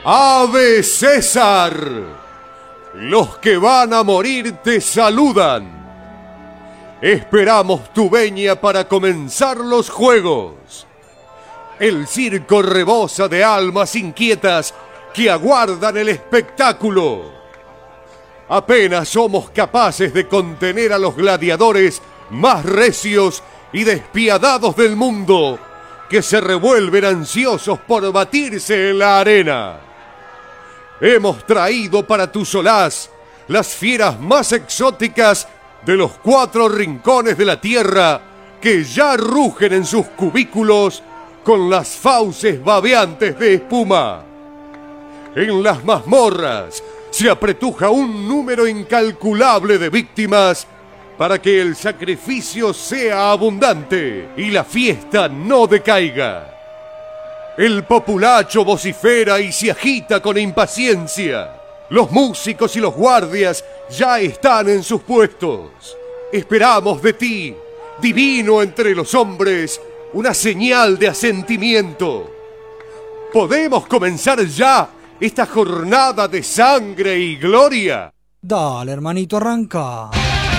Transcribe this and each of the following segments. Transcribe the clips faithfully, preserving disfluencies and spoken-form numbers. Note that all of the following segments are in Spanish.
¡Ave César! Los que van a morir te saludan. Esperamos tu venia para comenzar los juegos. El circo rebosa de almas inquietas que aguardan el espectáculo. Apenas somos capaces de contener a los gladiadores más recios y despiadados del mundo, que se revuelven ansiosos por batirse en la arena. Hemos traído para tu solaz las fieras más exóticas de los cuatro rincones de la tierra, que ya rugen en sus cubículos con las fauces babeantes de espuma. En las mazmorras se apretuja un número incalculable de víctimas para que el sacrificio sea abundante y la fiesta no decaiga. El populacho vocifera y se agita con impaciencia. Los músicos y los guardias ya están en sus puestos. Esperamos de ti, divino entre los hombres, una señal de asentimiento. ¿Podemos comenzar ya esta jornada de sangre y gloria? Dale, hermanito, arranca.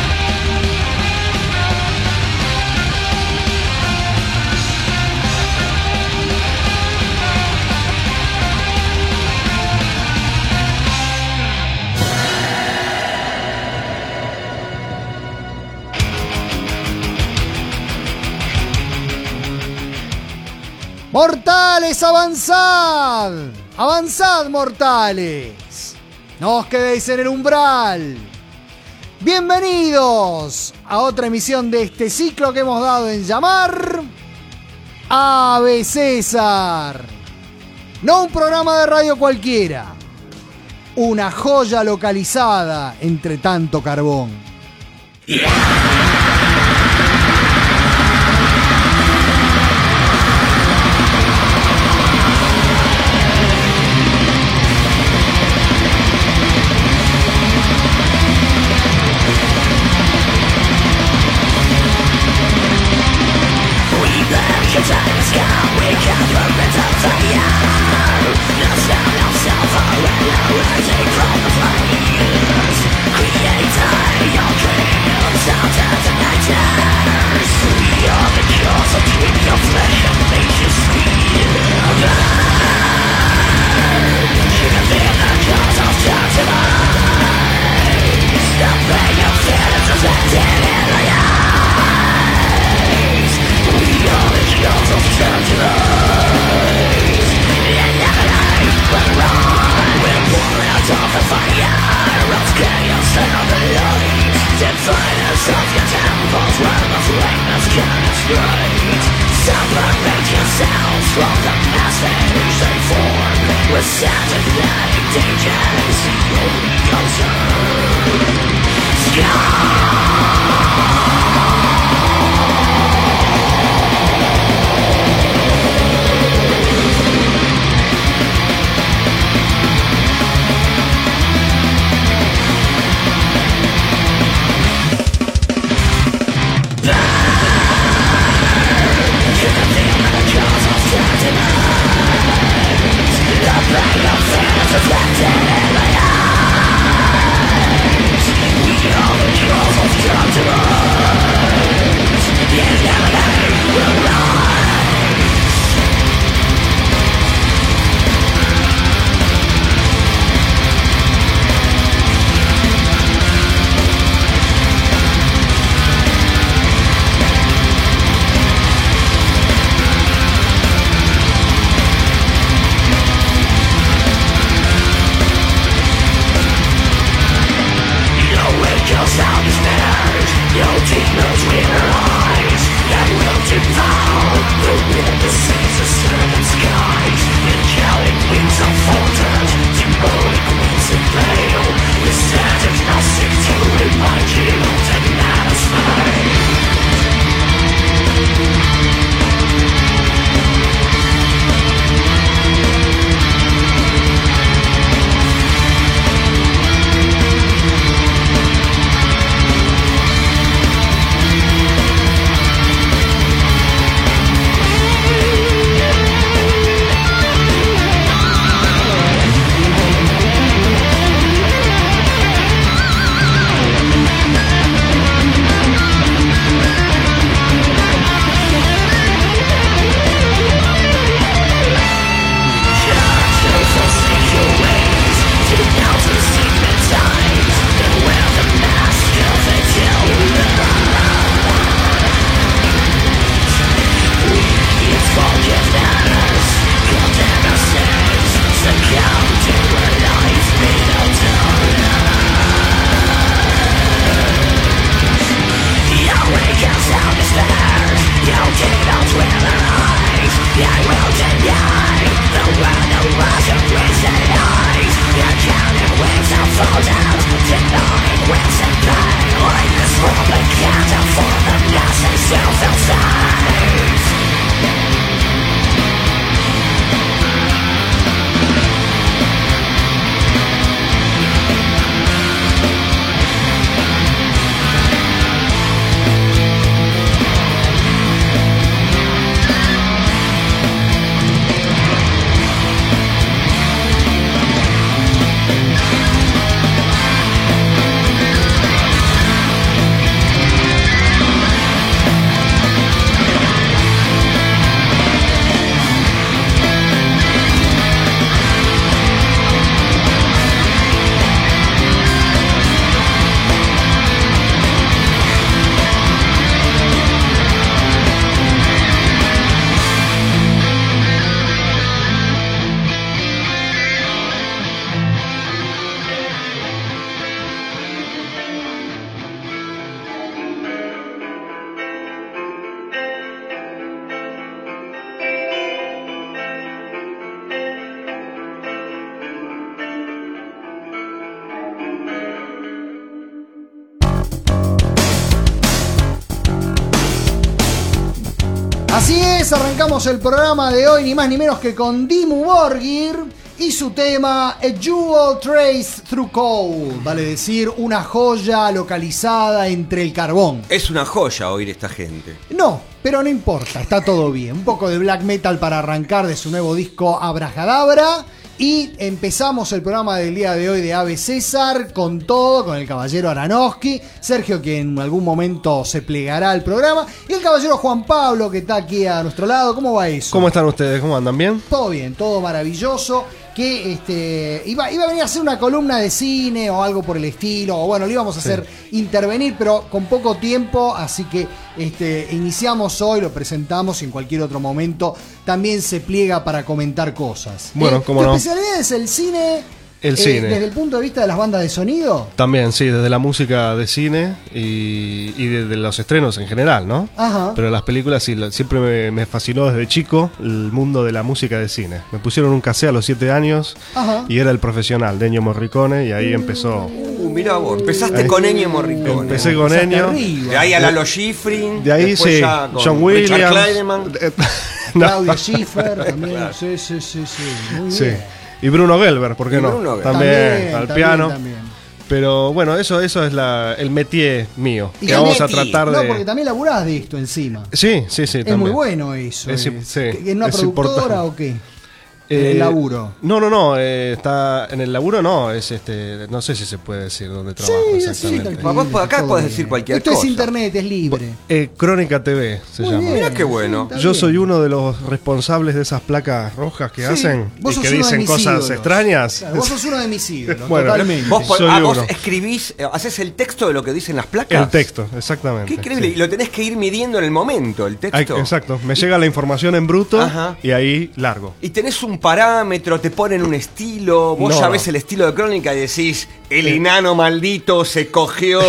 ¡Mortales, avanzad! ¡Avanzad, mortales! No os quedéis en el umbral. Bienvenidos a otra emisión de este ciclo que hemos dado en llamar Ave César. No un programa de radio cualquiera, una joya localizada entre tanto carbón. Así es, arrancamos el programa de hoy, ni más ni menos que con Dimmu Borgir y su tema A Jewel Traced Through Coal, vale decir, una joya localizada entre el carbón. Es una joya oír esta gente. No, pero no importa, está todo bien. Un poco de black metal para arrancar de su nuevo disco Abracadabra. Y empezamos el programa del día de hoy de Ave César con todo, con el caballero Aranowski, Sergio, que en algún momento se plegará al programa, y el caballero Juan Pablo, que está aquí a nuestro lado. ¿Cómo va eso? ¿Cómo están ustedes? ¿Cómo andan? ¿Bien? Todo bien, todo maravilloso. Que este iba, iba a venir a hacer una columna de cine o algo por el estilo, o bueno, le íbamos a hacer sí. intervenir, pero con poco tiempo, así que este, iniciamos hoy, lo presentamos y en cualquier otro momento también se pliega para comentar cosas. Bueno, eh, cómo ¿Tu no? especialidad es el cine? El eh, cine. Desde el punto de vista de las bandas de sonido. También, sí, desde la música de cine y, y desde los estrenos en general, ¿no? Ajá. Pero las películas sí, siempre me, me fascinó desde chico el mundo de la música de cine. Me pusieron un cassette a los siete años Ajá. y era el profesional de Ennio Morricone y ahí empezó. Uh, mirá vos, empezaste Ahí. con Ennio Morricone. Empecé con Empezaste Ennio. arriba. De ahí a Lalo Schifrin. De ahí después sí, ya con John Richard Williams. Kleiderman. No. Claudio Schiffer también. Claro. Sí, sí, sí, sí. Muy Sí. bien. Y Bruno Gelber, ¿por qué Y no? Bruno Gelber. También, También, al también, piano. también. Pero bueno, eso, eso es la, el métier mío. Y Que vamos a métier. tratar No, de. porque también laburás de esto encima. Sí, sí, sí. Es también. muy bueno eso. Es- Es, sí, ¿En una es productora importante. o qué? Eh, el laburo. No, no, no. eh, está en el laburo, no. Es este. No sé si se puede decir dónde trabajo Sí, sí, exactamente. tranquilo, Vos por acá todo podés bien. decir cualquier Esto cosa. es internet, es libre. Eh, Crónica T V se Muy llama. bien. Mirá qué bueno. Está Yo bien. soy uno de los responsables de esas placas rojas que Sí, hacen vos y sos que uno de dicen mis cosas ídolos. extrañas. Claro, vos sos uno de mis ídolos, Bueno, totalmente. Vos, por- Soy ah, vos uno. escribís, eh, haces el texto de lo que dicen las placas. El texto, exactamente. Qué increíble. sí. Y lo tenés que ir midiendo en el momento, el Ay, texto. exacto. Me llega la información en bruto Ajá. y ahí largo. Y tenés un parámetro, te ponen un estilo, vos No, ya no. ves el estilo de Crónica y decís, el Sí. enano maldito se cogió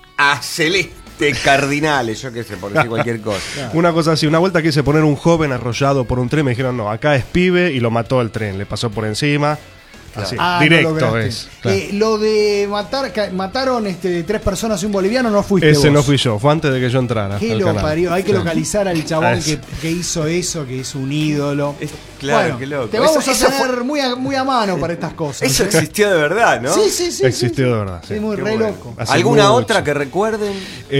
a Celeste Cardinales, yo qué sé, por decir cualquier cosa. Una cosa así, una vuelta quise poner un joven arrollado por un tren, me dijeron, no, acá es pibe y lo mató el tren, le pasó por encima. Así, Ah, no directo lograste. es. Claro. Eh, lo de matar, ca- mataron este, tres personas y un boliviano, no fuiste Ese vos. no fui yo, fue antes de que yo entrara. ¿Qué al lo canal. parió? Hay que Sí. localizar al Ah, chabón es- que, que hizo eso, que es un ídolo. Es- claro, Bueno, qué loco. Te vamos Eso- a eso tener fue- muy, a, muy a mano para estas cosas. Eso ¿eh? existió de verdad, ¿no? Sí, sí, sí. Existió sí, de verdad, sí. Es muy Qué re bueno. loco. Hace ¿Alguna mucho. otra que recuerden?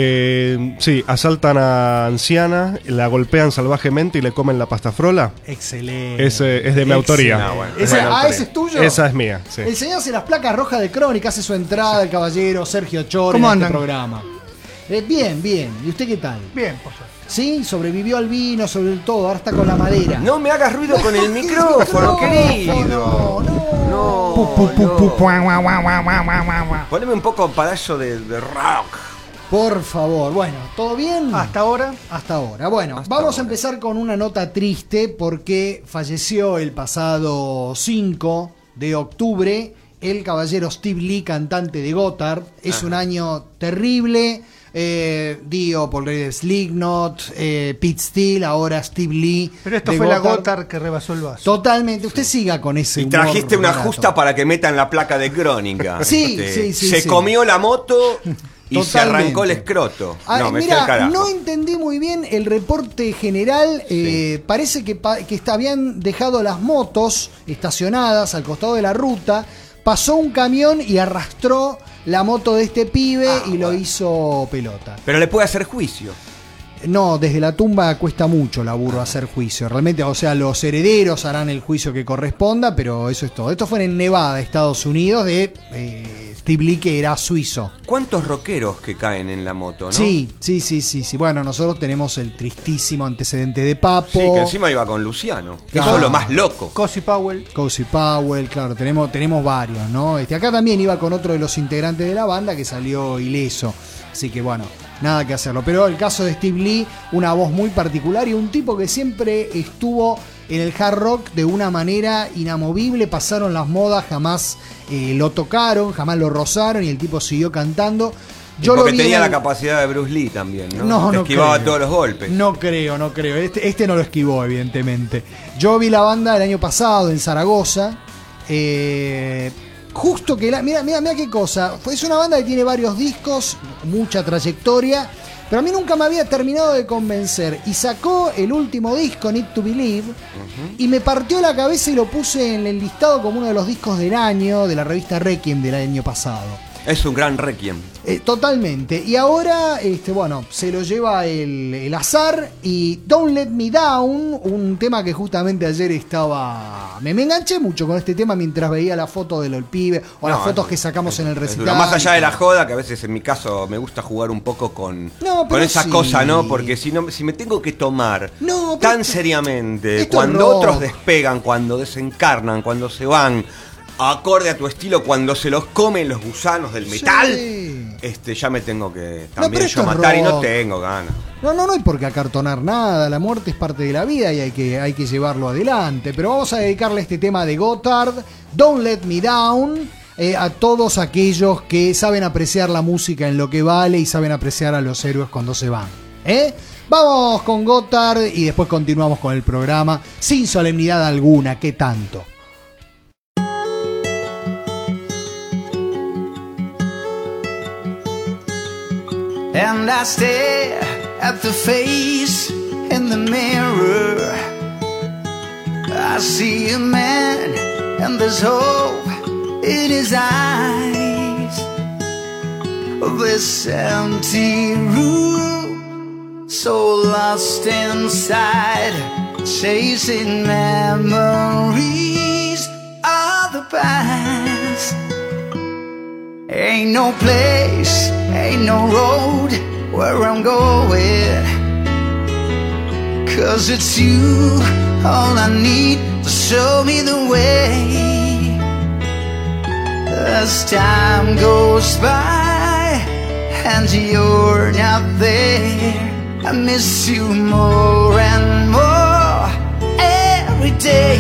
Eh, sí, asaltan a anciana, la golpean salvajemente y le comen la pasta frola. Excelente. Ese es de mi autoría. Ah, bueno. Ese- Bueno, ah, tres. ese es tuyo. Esa es mía, sí. El señor hace las placas rojas de Crónica, hace su entrada, el caballero Sergio Chor ¿Cómo en andan? este programa. Eh, bien, bien. ¿Y usted qué tal? Bien, por suerte. Sí, sobrevivió al vino, sobre todo, ahora está con la madera. No me hagas ruido con el micrófono, querido. No, no. Pu, pu, pu, pu, no. pua, gua, gua, gua, gua, gua, gua, gua. Poneme un poco para eso de, de rock. Por favor. Bueno, ¿todo bien? Hasta ahora. Hasta ahora. Bueno, Hasta vamos a ahora. empezar con una nota triste porque falleció el pasado cinco de octubre el caballero Steve Lee, cantante de Gotthard. Es un año terrible. Eh, Dio, Paul Reyes Slipknot, eh, Pete Steele, ahora Steve Lee. Pero esto de fue la Gotthard. Gotthard que rebasó el vaso. Totalmente. Usted siga con ese Y humor trajiste una barato. justa para que metan la placa de Crónica. Sí, Este, sí, sí, Se sí. comió la moto y se Totalmente. arrancó el escroto. Ah, no, me fui mira, al carajo. no entendí muy bien el reporte general. eh, parece que, pa- que está- habían dejado las motos estacionadas al costado de la ruta. Pasó un camión y arrastró la moto de este pibe Ah, y lo bueno. hizo pelota. Pero le puede hacer juicio. No, desde la tumba cuesta mucho laburo hacer juicio. Realmente, o sea, los herederos harán el juicio que corresponda, pero eso es todo. Esto fue en Nevada, Estados Unidos, de eh, Steve Lee, que era suizo. ¿Cuántos rockeros que caen en la moto, no? Sí, sí, sí, sí, sí. Bueno, nosotros tenemos el tristísimo antecedente de Papo. Sí, que encima iba con Luciano. Que Claro. Eso es lo más loco. Cosi Powell. Cozy Powell, claro, tenemos, tenemos varios, ¿no? Este, acá también iba con otro de los integrantes de la banda que salió ileso. Así que bueno, nada que hacerlo. Pero el caso de Steve Lee, una voz muy particular y un tipo que siempre estuvo en el hard rock de una manera inamovible. Pasaron las modas, jamás eh, lo tocaron, jamás lo rozaron y el tipo siguió cantando. Yo porque vi en tenía el- la capacidad de Bruce Lee también, ¿no? No, Te no esquivaba creo. todos los golpes. No creo, no creo. Este, este no lo esquivó, evidentemente. Yo vi la banda el año pasado en Zaragoza. eh, justo que la. Mira, mira, mira qué cosa. Es una banda que tiene varios discos, mucha trayectoria, pero a mí nunca me había terminado de convencer. Y sacó el último disco, Need to Believe, uh-huh. y me partió la cabeza y lo puse en el listado como uno de los discos del año de la revista Requiem del año pasado. Es un gran Requiem. Eh, totalmente. Y ahora, este, bueno, se lo lleva el, el azar y Don't Let Me Down, un tema que justamente ayer estaba... Me, me enganché mucho con este tema mientras veía la foto del pibe o no, las fotos es, que sacamos es, en el recital. Más allá de la joda, que a veces en mi caso me gusta jugar un poco con, no, con esa sí. cosa, ¿no? Porque si no, si me tengo que tomar no, tan seriamente, cuando otros despegan, cuando desencarnan, cuando se van... acorde a tu estilo, cuando se los comen los gusanos del metal, sí. este ya me tengo que también no, yo matar y no tengo ganas. No, no, no hay por qué acartonar nada, la muerte es parte de la vida y hay que, hay que llevarlo adelante. Pero vamos a dedicarle este tema de Gotthard, Don't Let Me Down, eh, a todos aquellos que saben apreciar la música en lo que vale y saben apreciar a los héroes cuando se van. ¿Eh? Vamos con Gotthard y después continuamos con el programa sin solemnidad alguna, ¿qué tanto? And I stare at the face in the mirror. I see a man and there's hope in his eyes. This empty room, so lost inside, chasing memories of the past. Ain't no place, ain't no road where I'm going, 'cause it's you, all I need to show me the way. As time goes by and you're not there, I miss you more and more every day.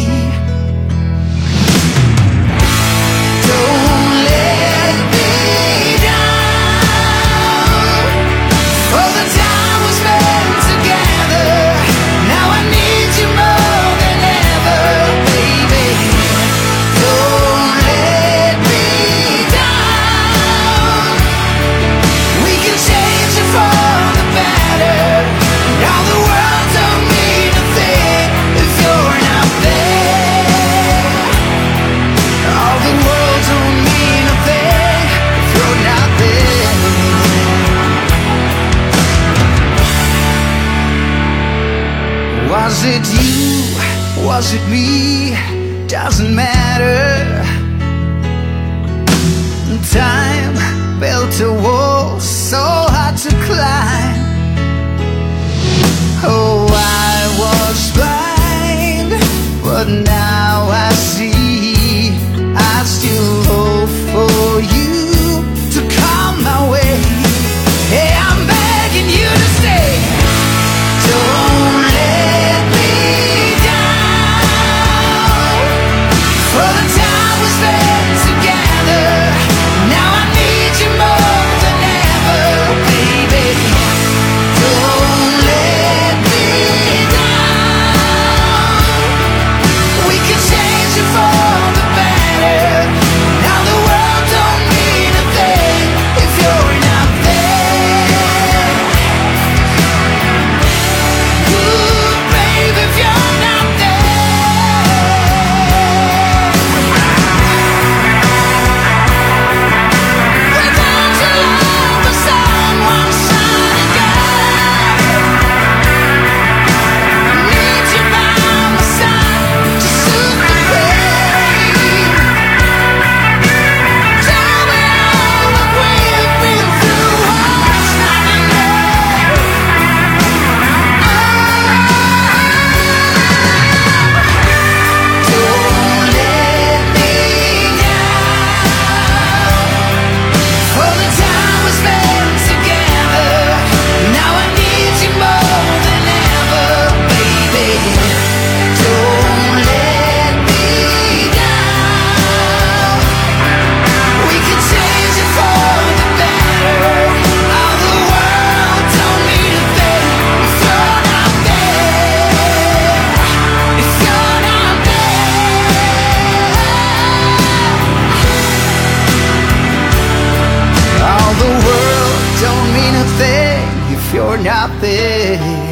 Don't let me down, for the time we spent together. Now I need you more than ever, baby. Don't let me down. We can change it for the better. Now the world don't mean a thing if you're not there. All the world don't mean a thing if you're not there. Was it you? Was it me? Doesn't matter. Time built a wall so hard to climb. Oh, I was blind, but now I see. I still hope for you to come my way. Hey, I'm begging you to stay. Don't let me down, for the time we spent together. Now I need you more there.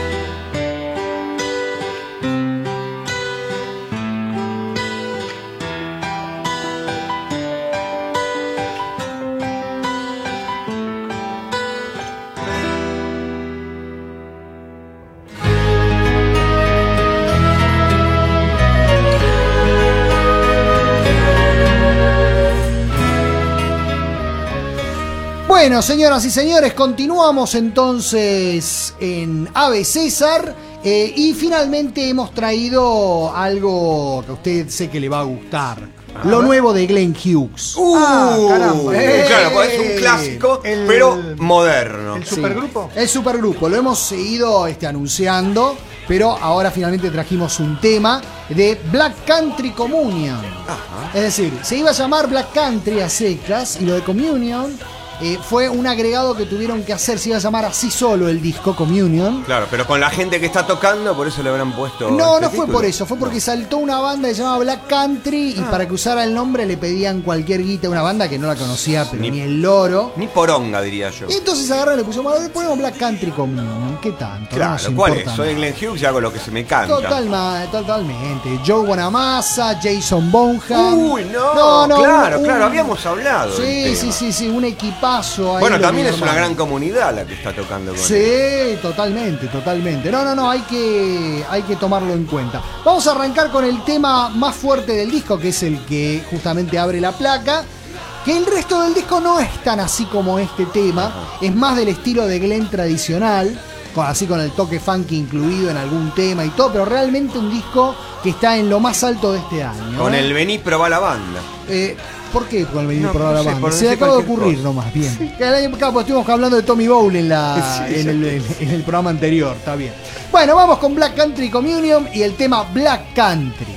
Bueno, señoras y señores, continuamos entonces en Ave César eh, y finalmente hemos traído algo que a usted sé que le va a gustar. Ah, lo nuevo de Glenn Hughes. Uh, ah, caramba. Eh, claro, pues es un clásico, el, pero moderno. ¿El supergrupo? Sí, el supergrupo. Lo hemos seguido este, anunciando, pero ahora finalmente trajimos un tema de Black Country Communion. Ajá. Es decir, se iba a llamar Black Country a secas y lo de Communion Eh, fue un agregado que tuvieron que hacer, se iba a llamar así solo el disco, Communion. Claro, pero con la gente que está tocando, por eso le habrán puesto. No, este no fue título. por eso, fue porque no. saltó una banda que se llamaba Black Country y ah. para que usara el nombre le pedían cualquier guita, una banda que no la conocía, pero ni, ni el loro. Ni poronga, diría yo. Y entonces agarraron y le pusieron, bueno, le ponemos Black Country Communion, ¿qué tanto? Claro, no ¿cuál es? Soy Glenn Hughes y hago lo que se me canta. Total, totalmente. Joe Bonamassa, Jason Bonham. Uy, no, no, no claro, un, claro, habíamos hablado. Sí, sí, sí, sí, un equipazo ahí. Bueno, también es una gran comunidad la que está tocando con Sí, él. totalmente, totalmente. No, no, no, hay que, hay que tomarlo en cuenta. Vamos a arrancar con el tema más fuerte del disco, que es el que justamente abre la placa. Que el resto del disco no es tan así como este tema. Ajá. Es más del estilo de Glenn tradicional, así con el toque funky incluido en algún tema y todo, pero realmente un disco que está en lo más alto de este año. Con ¿eh? el Vení Probá la Banda. Eh, ¿Por qué con el Vení no, Probá la no sé, Banda? Se le acaba de ocurrir cosa. nomás, bien. Sí. El año pasado estuvimos hablando de Tommy Bowl en, la, sí, en, el, en, en el programa anterior, está bien. Bueno, vamos con Black Country Communion y el tema Black Country.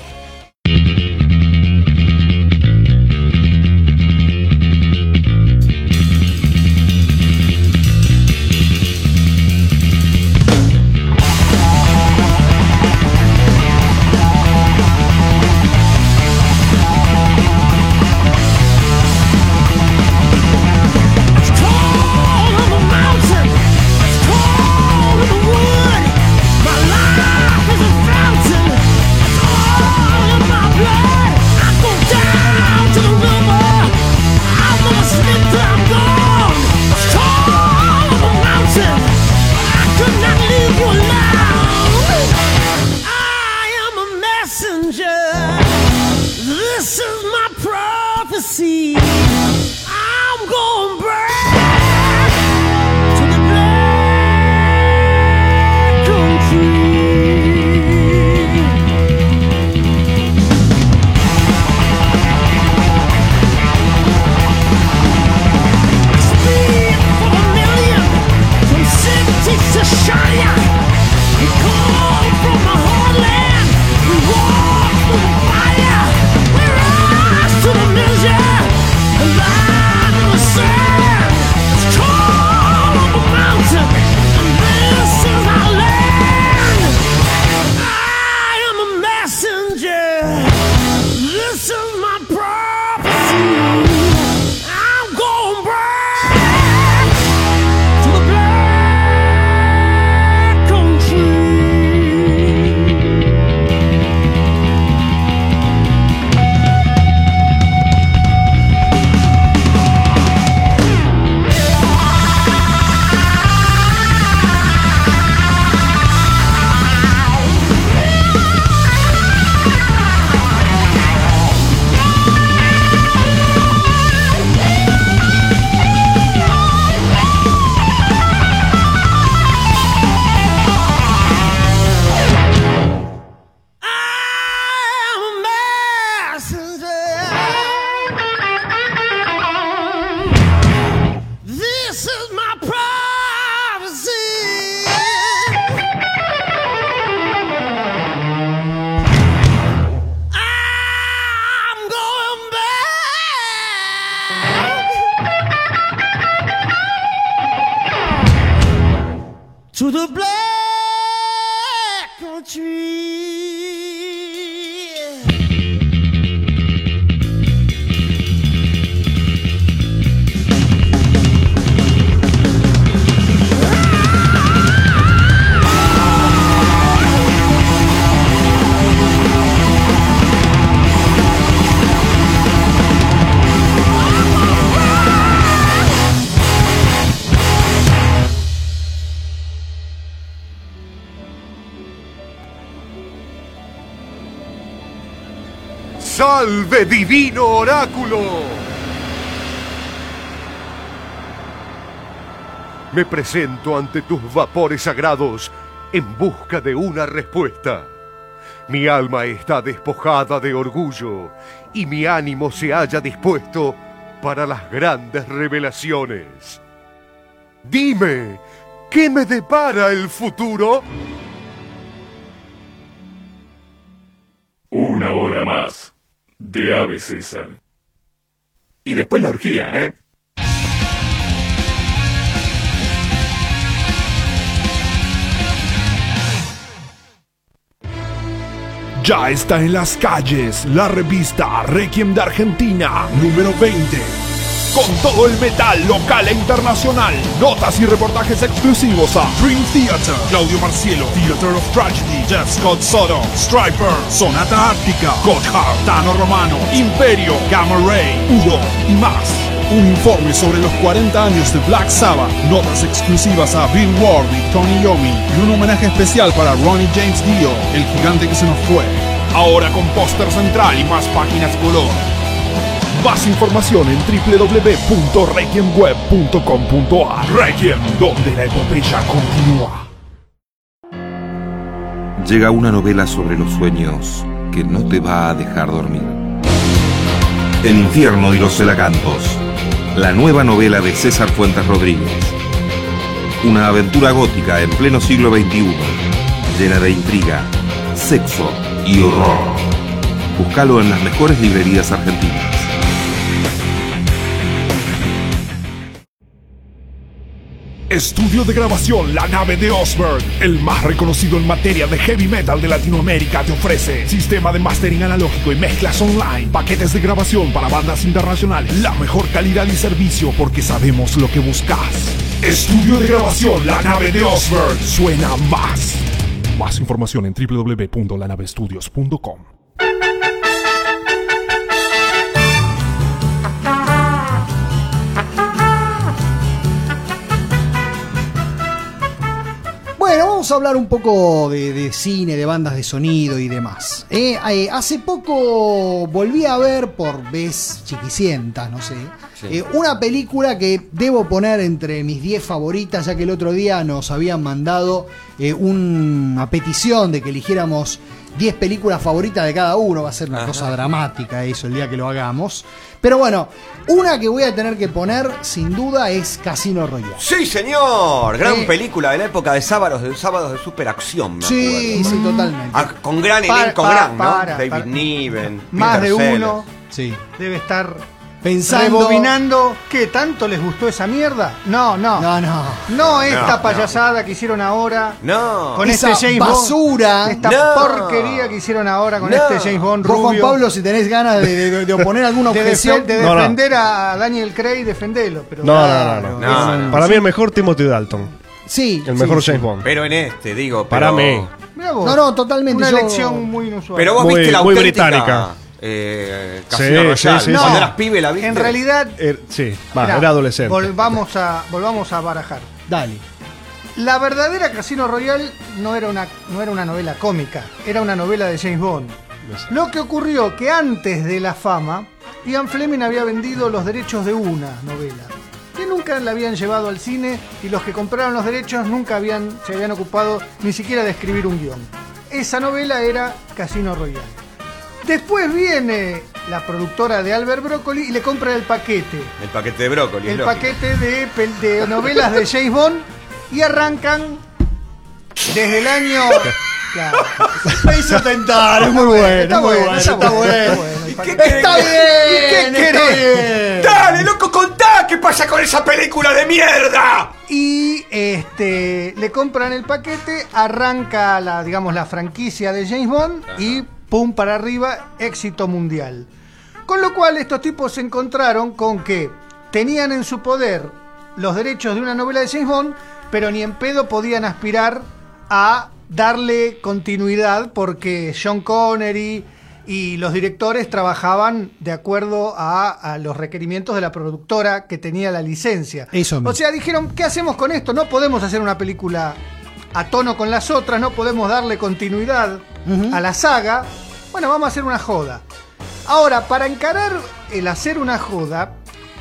To the black country. Ah! ¡Salve, divino oráculo! Me presento ante tus vapores sagrados en busca de una respuesta. Mi alma está despojada de orgullo y mi ánimo se halla dispuesto para las grandes revelaciones. Dime, ¿qué me depara el futuro? Una hora más de Ave César. Y después la orgía, ¿eh? Ya está en las calles la revista Requiem de Argentina, número veinte. Con todo el metal local e internacional. Notas y reportajes exclusivos a Dream Theater, Claudio Marcielo, Theater of Tragedy, Jeff Scott Soto, Striper, Sonata Ártica, Gotthard, Tano Romano, Imperio, Gamma Ray, Udo y más. Un informe sobre los cuarenta años de Black Sabbath, notas exclusivas a Bill Ward y Tony Iommi y un homenaje especial para Ronnie James Dio, el gigante que se nos fue. Ahora con póster central y más páginas color. Más información en doble u doble u doble u punto requiem web punto com punto a r. Requiem, donde la epopeya continúa. Llega una novela sobre los sueños que no te va a dejar dormir. El infierno y los celacantos. La nueva novela de César Fuentes Rodríguez. Una aventura gótica en pleno siglo veintiuno, llena de intriga, sexo y horror. Búscalo en las mejores librerías argentinas. Estudio de grabación La Nave de Osberg, el más reconocido en materia de heavy metal de Latinoamérica, te ofrece sistema de mastering analógico y mezclas online, paquetes de grabación para bandas internacionales, la mejor calidad y servicio porque sabemos lo que buscas. Estudio de grabación La Nave de Osberg, suena más. Más información en doble u doble u doble u punto la nave estudios punto com. Bueno, vamos a hablar un poco de, de cine, de bandas de sonido y demás. Eh, eh, hace poco volví a ver, por vez chiquicientas, no sé, sí. eh, una película que debo poner entre mis diez favoritas, ya que el otro día nos habían mandado eh, una petición de que eligiéramos diez películas favoritas de cada uno. Va a ser una Ajá. cosa dramática eso el día que lo hagamos. Pero bueno, una que voy a tener que poner sin duda es Casino Royale. Sí, señor. Gran eh, película de la época de sábados de sábados de superacción, me Sí, acuerdo. sí, totalmente. Ah, con gran elenco, gran, ¿no? para, David para. Niven, Más Peter de Sellers. uno Sí. debe estar Pensando... rebobinando. ¿Qué tanto les gustó esa mierda? No, no. No, no. No esta No, payasada que hicieron ahora. No. Con Esa este James basura. Bond. Esta No. porquería que hicieron ahora con No. este James Bond Vos, Juan rubio. Pablo, si tenés ganas de, de, de oponer alguna de, objeción... defe- de No, no. defender a Daniel Craig, defendelo. Pero No, no, claro, no, no. No, eso no. Para mí el mejor Timothy Dalton. Sí. El sí, mejor sí. James Bond. Pero en este, digo. Para pero- mí. Mirá vos, No, no, totalmente, Una yo- elección muy inusual. Pero vos Muy- viste la muy auténtica, británica. Eh, Sí, Casino Royale. sí, sí, No, Cuando eras pibe la viste. en realidad, Er- sí, va, mirá, era adolescente. Volvamos a, volvamos a barajar. Dale. La verdadera Casino Royale no era una, no era una novela cómica, era una novela de James Bond. Lo que ocurrió que antes de la fama, Ian Fleming había vendido los derechos de una novela, que nunca la habían llevado al cine y los que compraron los derechos nunca habían, se habían ocupado ni siquiera de escribir un guión. Esa novela era Casino Royale. Después viene la productora de Albert Broccoli y le compra el paquete. El paquete de brócoli. es El lógico. paquete de, pel- de novelas de James Bond y arrancan desde el año... Claro. Me hizo tentar, es muy bueno. Está muy bueno, está bueno, está bueno. ¿Y qué Está querés? bien, ¿Y qué está querés? bien. Dale, loco, contá qué pasa con esa película de mierda. Y este le compran el paquete, arranca la, digamos, la franquicia de James Bond y pum para arriba, éxito mundial. Con lo cual estos tipos se encontraron con que tenían en su poder los derechos de una novela de James Bond, pero ni en pedo podían aspirar a darle continuidad porque Sean Connery y los directores trabajaban de acuerdo a, a los requerimientos de la productora que tenía la licencia. Eso mismo. O sea, dijeron, ¿qué hacemos con esto? No podemos hacer una película a tono con las otras, no podemos darle continuidad Ujú. a la saga. Bueno, vamos a hacer una joda. Ahora, para encarar el hacer una joda,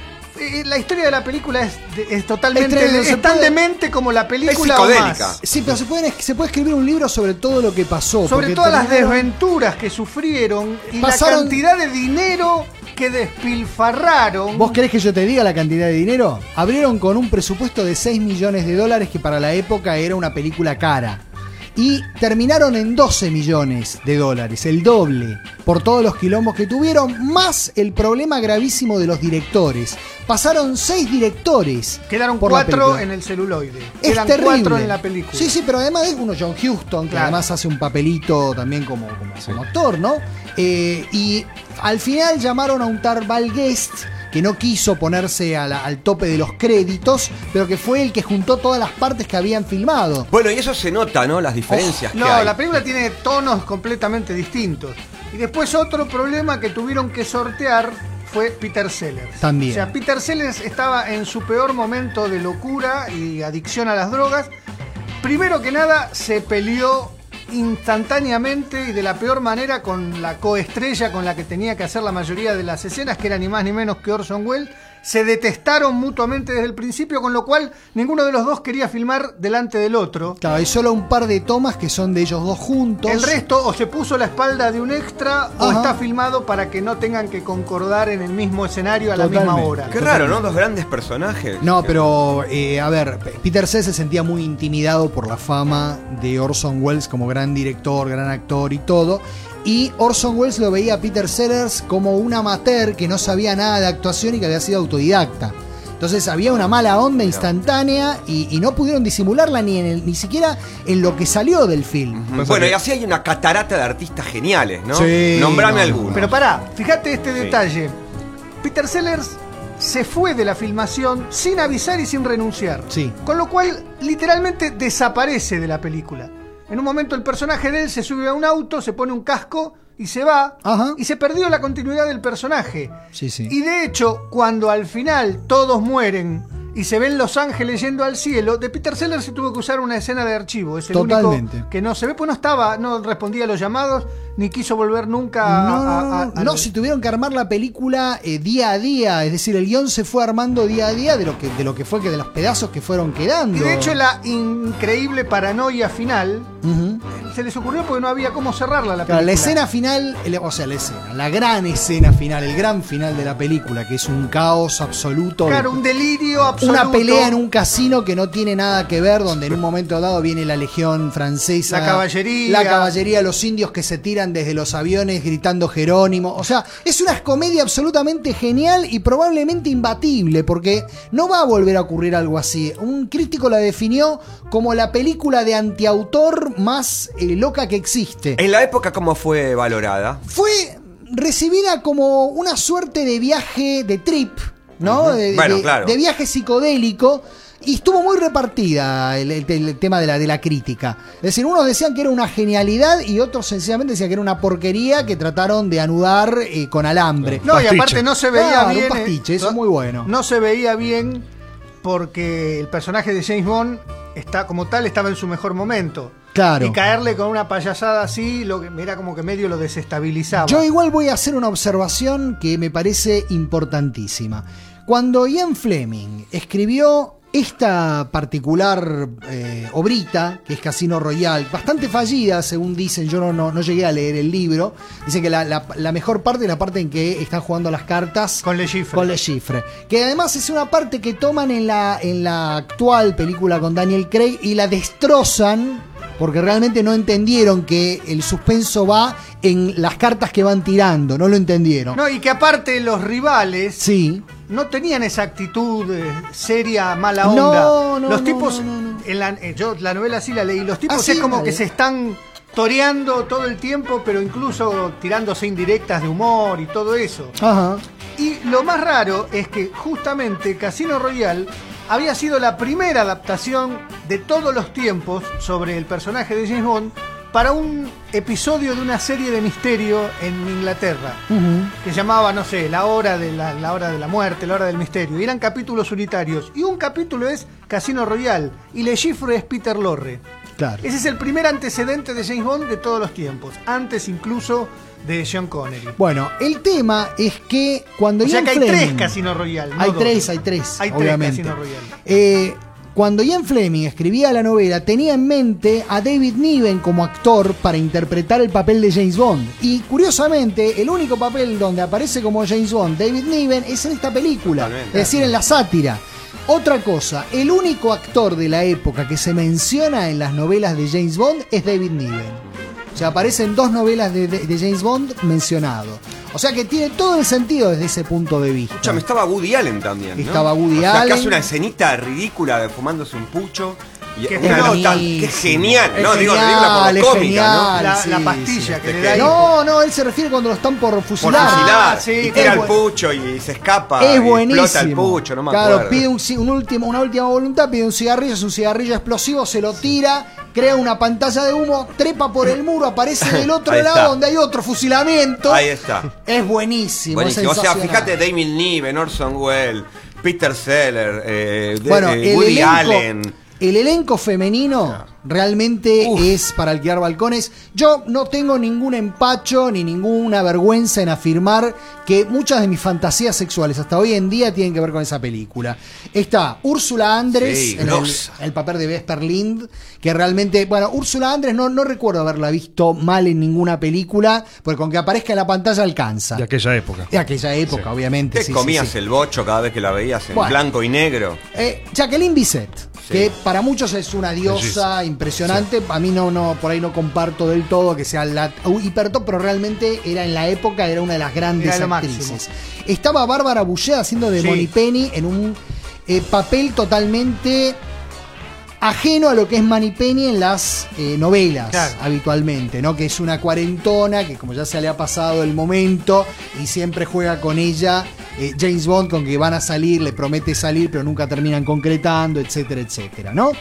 eh, la historia de la película es, de- es totalmente Es tremendo, es se tan puede- demente como la película Es o psicodélica. más. Sí, pero se puede, se puede escribir un libro sobre todo lo que pasó. Sobre porque todas las terminaron- desventuras que sufrieron y Pasaron- la cantidad de dinero que despilfarraron. ¿Vos querés que yo te diga la cantidad de dinero? Abrieron con un presupuesto de seis millones de dólares, que para la época era una película cara. Y terminaron en doce millones de dólares, el doble, por todos los quilombos que tuvieron, más el problema gravísimo de los directores. Pasaron seis directores. Quedaron por la cuatro película. en el celuloide. Es Quedan terrible. cuatro en la película. Sí, sí, pero además es uno John Huston, que Claro. además hace un papelito también como, como, como actor, ¿no? Eh, y al final llamaron a un tal Val Guest, que no quiso ponerse a la- al tope de los créditos, pero que fue el que juntó todas las partes que habían filmado. Bueno, y eso se nota, ¿no? Las diferencias que No, hay. la película tiene tonos completamente distintos. Y después otro problema que tuvieron que sortear fue Peter Sellers. También. O sea, Peter Sellers estaba en su peor momento de locura y adicción a las drogas. Primero que nada, se peleó instantáneamente y de la peor manera con la coestrella con la que tenía que hacer la mayoría de las escenas, que era ni más ni menos que Orson Welles. Se detestaron mutuamente desde el principio, con lo cual ninguno de los dos quería filmar delante del otro. Claro, hay solo un par de tomas que son de ellos dos juntos. El resto o se puso la espalda de un extra o Ajá. está filmado para que no tengan que concordar en el mismo escenario a la Totalmente. misma hora. Qué raro, ¿no? Dos grandes personajes. No, pero eh, a ver, Peter Sellers se sentía muy intimidado por la fama de Orson Welles como gran director, gran actor y todo. Y Orson Welles lo veía a Peter Sellers como un amateur que no sabía nada de actuación y que había sido autodidacta. Entonces había una mala onda instantánea y, y no pudieron disimularla ni en el, ni siquiera en lo que salió del film. Bueno, y así hay una catarata de artistas geniales, ¿no? Sí, Nombrame no, alguno. Pero pará, fíjate este Sí. detalle. Peter Sellers se fue de la filmación sin avisar y sin renunciar. Sí. Con lo cual, literalmente desaparece de la película. En un momento el personaje de él se sube a un auto, se pone un casco y se va. Ajá. Y se perdió la continuidad del personaje. Sí, sí. Y de hecho, cuando al final todos mueren y se ven los ángeles yendo al cielo, de Peter Sellers se tuvo que usar una escena de archivo. Es el Totalmente. único que no se ve, pues no estaba, no respondía a los llamados, ni quiso volver nunca No, a... no, no, a- no, a- no, si tuvieron que armar la película eh, día a día, es decir, el guión se fue armando día a día de lo que, de lo que fue que de los pedazos que fueron quedando. Y de hecho la increíble paranoia final Ujú. se les ocurrió porque no había cómo cerrarla la Claro, película. la escena final, el- o sea, la escena, la gran escena final, el gran final de la película, que es un caos absoluto. Claro, un delirio absoluto. Una pelea en un casino que no tiene nada que ver, donde en un momento dado viene la legión francesa, La caballería. la caballería, los indios que se tiran desde los aviones gritando Jerónimo. O sea, es una comedia absolutamente genial y probablemente imbatible, porque no va a volver a ocurrir algo así. Un crítico la definió como la película de antiautor más eh, loca que existe. En la época, ¿cómo fue valorada? Fue recibida como una suerte de viaje de trip, ¿no? Ujú. de, Bueno, de- claro. de viaje psicodélico. Y estuvo muy repartida el, el- el tema de la, de la crítica. Es decir, unos decían que era una genialidad y otros sencillamente decían que era una porquería que trataron de anudar eh, con alambre. No, y Pastiche. aparte no se veía Claro, bien. un pastiche, eh, eso es muy bueno. No se veía bien porque el personaje de James Bond está como tal estaba en su mejor momento. Claro. Y caerle con una payasada así, lo que era como que medio lo desestabilizaba. Yo igual voy a hacer una observación que me parece importantísima. Cuando Ian Fleming escribió esta particular eh, obrita, que es Casino Royale, bastante fallida, según dicen, yo no, no, no llegué a leer el libro, dicen que la, la- la mejor parte es la parte en que están jugando las cartas Con Le Chiffre. con Le Chiffre, que además es una parte que toman en la, en la actual película con Daniel Craig y la destrozan porque realmente no entendieron que el suspenso va en las cartas que van tirando, no lo entendieron. No, y que aparte los rivales Sí. no tenían esa actitud eh, seria, mala No, onda. no, los no, tipos, no, no, no. En la, eh, yo la novela sí la leí, los tipos Ah, sí, es como dale. que se están toreando todo el tiempo, pero incluso tirándose indirectas de humor y todo eso. Ajá. Y lo más raro es que justamente Casino Royale había sido la primera adaptación de todos los tiempos sobre el personaje de James Bond para un episodio de una serie de misterio en Inglaterra Ujú. que llamaba, no sé, la hora de la, la hora de la muerte, la hora del misterio. Y eran capítulos unitarios. Y un capítulo es Casino Royale y Le Chiffre es Peter Lorre. Claro. Ese es el primer antecedente de James Bond de todos los tiempos, antes incluso de Sean Connery. Bueno, el tema es que cuando O sea Ian que hay Fleming, tres Casino Royale. no hay dos. tres, hay tres, Hay tres obviamente. Casino Royale. Eh, cuando Ian Fleming escribía la novela, tenía en mente a David Niven como actor para interpretar el papel de James Bond. Y curiosamente, el único papel donde aparece como James Bond David Niven es en esta película, Totalmente. es decir, en la sátira. Otra cosa, el único actor de la época que se menciona en las novelas de James Bond es David Niven. O sea, aparecen dos novelas de, de, de James Bond mencionado. O sea que tiene todo el sentido desde ese punto de vista. Escuchame, estaba Woody Allen también, ¿no? Estaba Woody O sea, que Allen. hace una escenita ridícula de fumándose un pucho. Y Qué una genial. nota, qué genial, Es ¿no? Digo, genial, ridícula por es lo cómica, genial, La, sí, la sí. pastilla que Te le queda da ahí. ahí. No, no, él se refiere cuando lo están por Por fusilar. fusilar. Ah, sí, y es tira el bu- pucho y se escapa. Es y buenísimo. explota el pucho, no me claro, acuerdo. pide un, ci- un último, una última voluntad, pide un cigarrillo, es un cigarrillo explosivo, se lo tira, crea una pantalla de humo, trepa por el muro, aparece del otro Ahí lado está. donde hay otro fusilamiento. Ahí está. Es buenísimo. es Buenísimo. O sea, sensacional. fíjate, David Niven, Orson Welles, Peter Sellers, eh, de- Bueno, eh, el Woody elenco, Allen. el elenco femenino realmente Uf. es para alquilar balcones. Yo no tengo ningún empacho ni ninguna vergüenza en afirmar que muchas de mis fantasías sexuales hasta hoy en día tienen que ver con esa película. Está Úrsula Andrés Sí, en el, grosa. el papel de Vesper Lind, que realmente, bueno, Úrsula Andrés no, no recuerdo haberla visto mal en ninguna película, porque con que aparezca en la pantalla alcanza. De aquella época. De aquella época, Sí. obviamente. Te sí, sí, comías sí. el bocho cada vez que la veías en Bueno. blanco y negro. Eh, Jacqueline Bisset, Sí. que para muchos es una diosa Bellísima. impresionante. A mí no, no, por ahí no comparto del todo que sea la uh, hipertop, pero realmente era en la época, era una de las grandes Era lo actrices. máximo. Estaba Bárbara Boucher haciendo de Sí. Moneypenny en un eh, papel totalmente ajeno a lo que es Moneypenny en las eh, novelas Claro. habitualmente, ¿no? Que es una cuarentona que como ya se le ha pasado el momento y siempre juega con ella eh, James Bond, con que van a salir, le promete salir pero nunca terminan concretando, etcétera, etcétera, ¿no?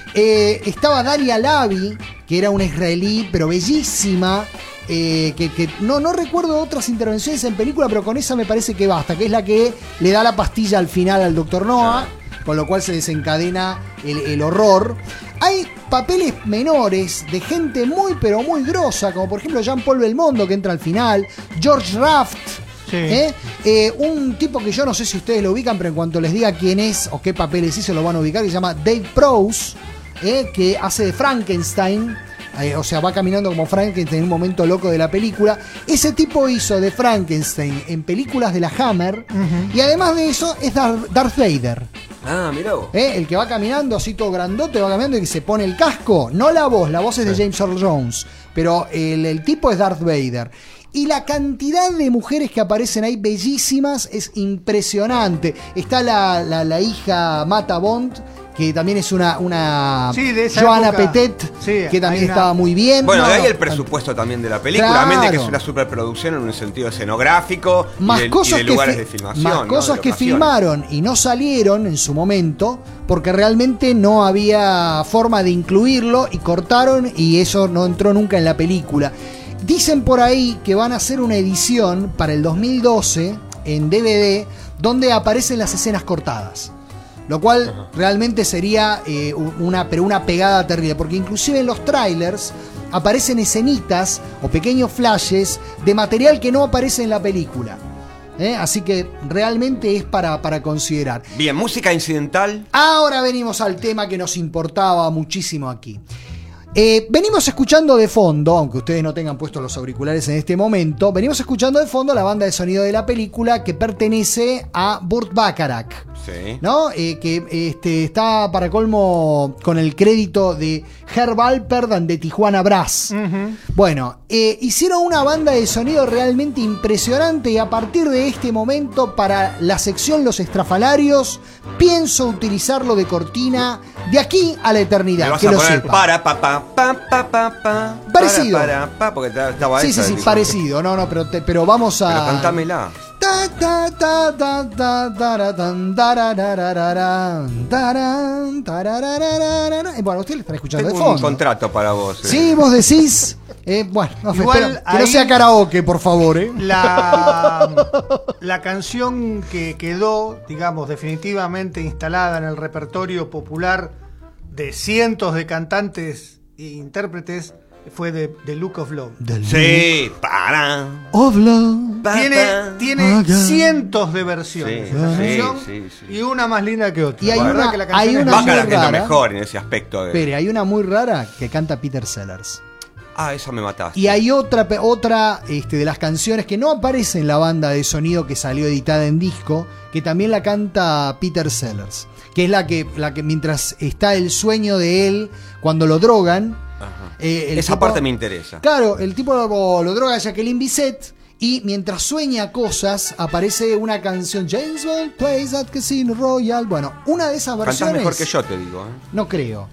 Eh, estaba Daria Lavi, que era una israelí pero bellísima, eh, que, que no, no recuerdo otras intervenciones en película, pero con esa me parece que basta, que es la que le da la pastilla al final al doctor Noah, con lo cual se desencadena el, el horror. Hay papeles menores de gente muy pero muy grosa, como por ejemplo Jean-Paul Belmondo, que entra al final, George Raft, Sí. ¿eh? Eh, un tipo que yo no sé si ustedes lo ubican, pero en cuanto les diga quién es o qué papeles hizo lo van a ubicar, que se llama Dave Prowse, ¿eh? Que hace de Frankenstein. Eh, o sea, va caminando como Frankenstein en un momento loco de la película. Ese tipo hizo de Frankenstein en películas de la Hammer. Ujú. Y además de eso es Dar- Darth Vader. Ah, mirá vos. ¿Eh? El que va caminando así todo grandote, va caminando y que se pone el casco. No la voz, la voz es de James Earl Jones. Pero el, el tipo es Darth Vader. Y la cantidad de mujeres que aparecen ahí bellísimas es impresionante. Está la, la, la hija Mata Bond, que también es una, una Sí, de esa Joanna época. Petet, Sí, que también hay una- estaba muy bien. Bueno, No, de ahí no, el presupuesto también de la película, Claro. realmente que es una superproducción en un sentido escenográfico más y de, cosas y de que lugares fi- de filmación. más ¿no? De cosas que locaciones. filmaron y no salieron en su momento porque realmente no había forma de incluirlo y cortaron y eso no entró nunca en la película. Dicen por ahí que van a hacer una edición para el dos mil doce en D V D donde aparecen las escenas cortadas. Lo cual realmente sería eh, una, pero una pegada terrible, porque inclusive en los trailers aparecen escenitas o pequeños flashes de material que no aparece en la película. ¿Eh? Así que realmente es para, para considerar. Bien, música incidental. Ahora venimos al tema que nos importaba muchísimo aquí. Eh, venimos escuchando de fondo, aunque ustedes no tengan puestos los auriculares en este momento, venimos escuchando de fondo la banda de sonido de la película que pertenece a Burt Bacharach. Sí. ¿No? Eh, que este, está para colmo con el crédito de Herb Alpert and de Tijuana Brass. Ujú. Bueno, eh, hicieron una banda de sonido realmente impresionante y a partir de este momento para la sección Los Estrafalarios pienso utilizarlo de cortina de aquí a la Le eternidad, vas que a lo poner sepa. para, pa, pa, pa, pa, pa, pa, Parecido. Para, para, pa, porque ta- estaba Sí, esa sí, sí, de- parecido, no, no, pero, te- pero vamos a... Pero cantámela. Ta, ta, ta, ta, ta, tara, tan, tarararararán, tarán, tarararararán. Eh, Bueno, ustedes lo están escuchando Tengo de un fondo. contrato para vos. eh. Sí, vos decís. Eh, bueno, no, Igual espero que no ahí- sea karaoke, por favor. ¿eh? La, la canción que quedó, digamos, definitivamente instalada en el repertorio popular de cientos de cantantes intérpretes fue de, de Look of Love. The sí, para. Of Love. Tiene, tiene cientos de versiones. Sí, esa sí, canción, sí, sí. y una más linda que otra. Y hay La verdad una, que la canción hay es una linda. muy Baccarat es lo rara. mejor en ese aspecto. De... Pero hay una muy rara que canta Peter Sellers. Ah, esa me mataste. Y hay otra, otra este, de las canciones que no aparece en la banda de sonido que salió editada en disco, que también la canta Peter Sellers, que es la que, la que mientras está el sueño de él, cuando lo drogan. Eh, el esa tipo, parte me interesa. Claro, el tipo lo, lo droga a Jacqueline Bisset y mientras sueña cosas aparece una canción, James Bond plays at Casino Royale. Bueno, una de esas versiones... Cantás mejor que yo, te digo. ¿eh? No creo.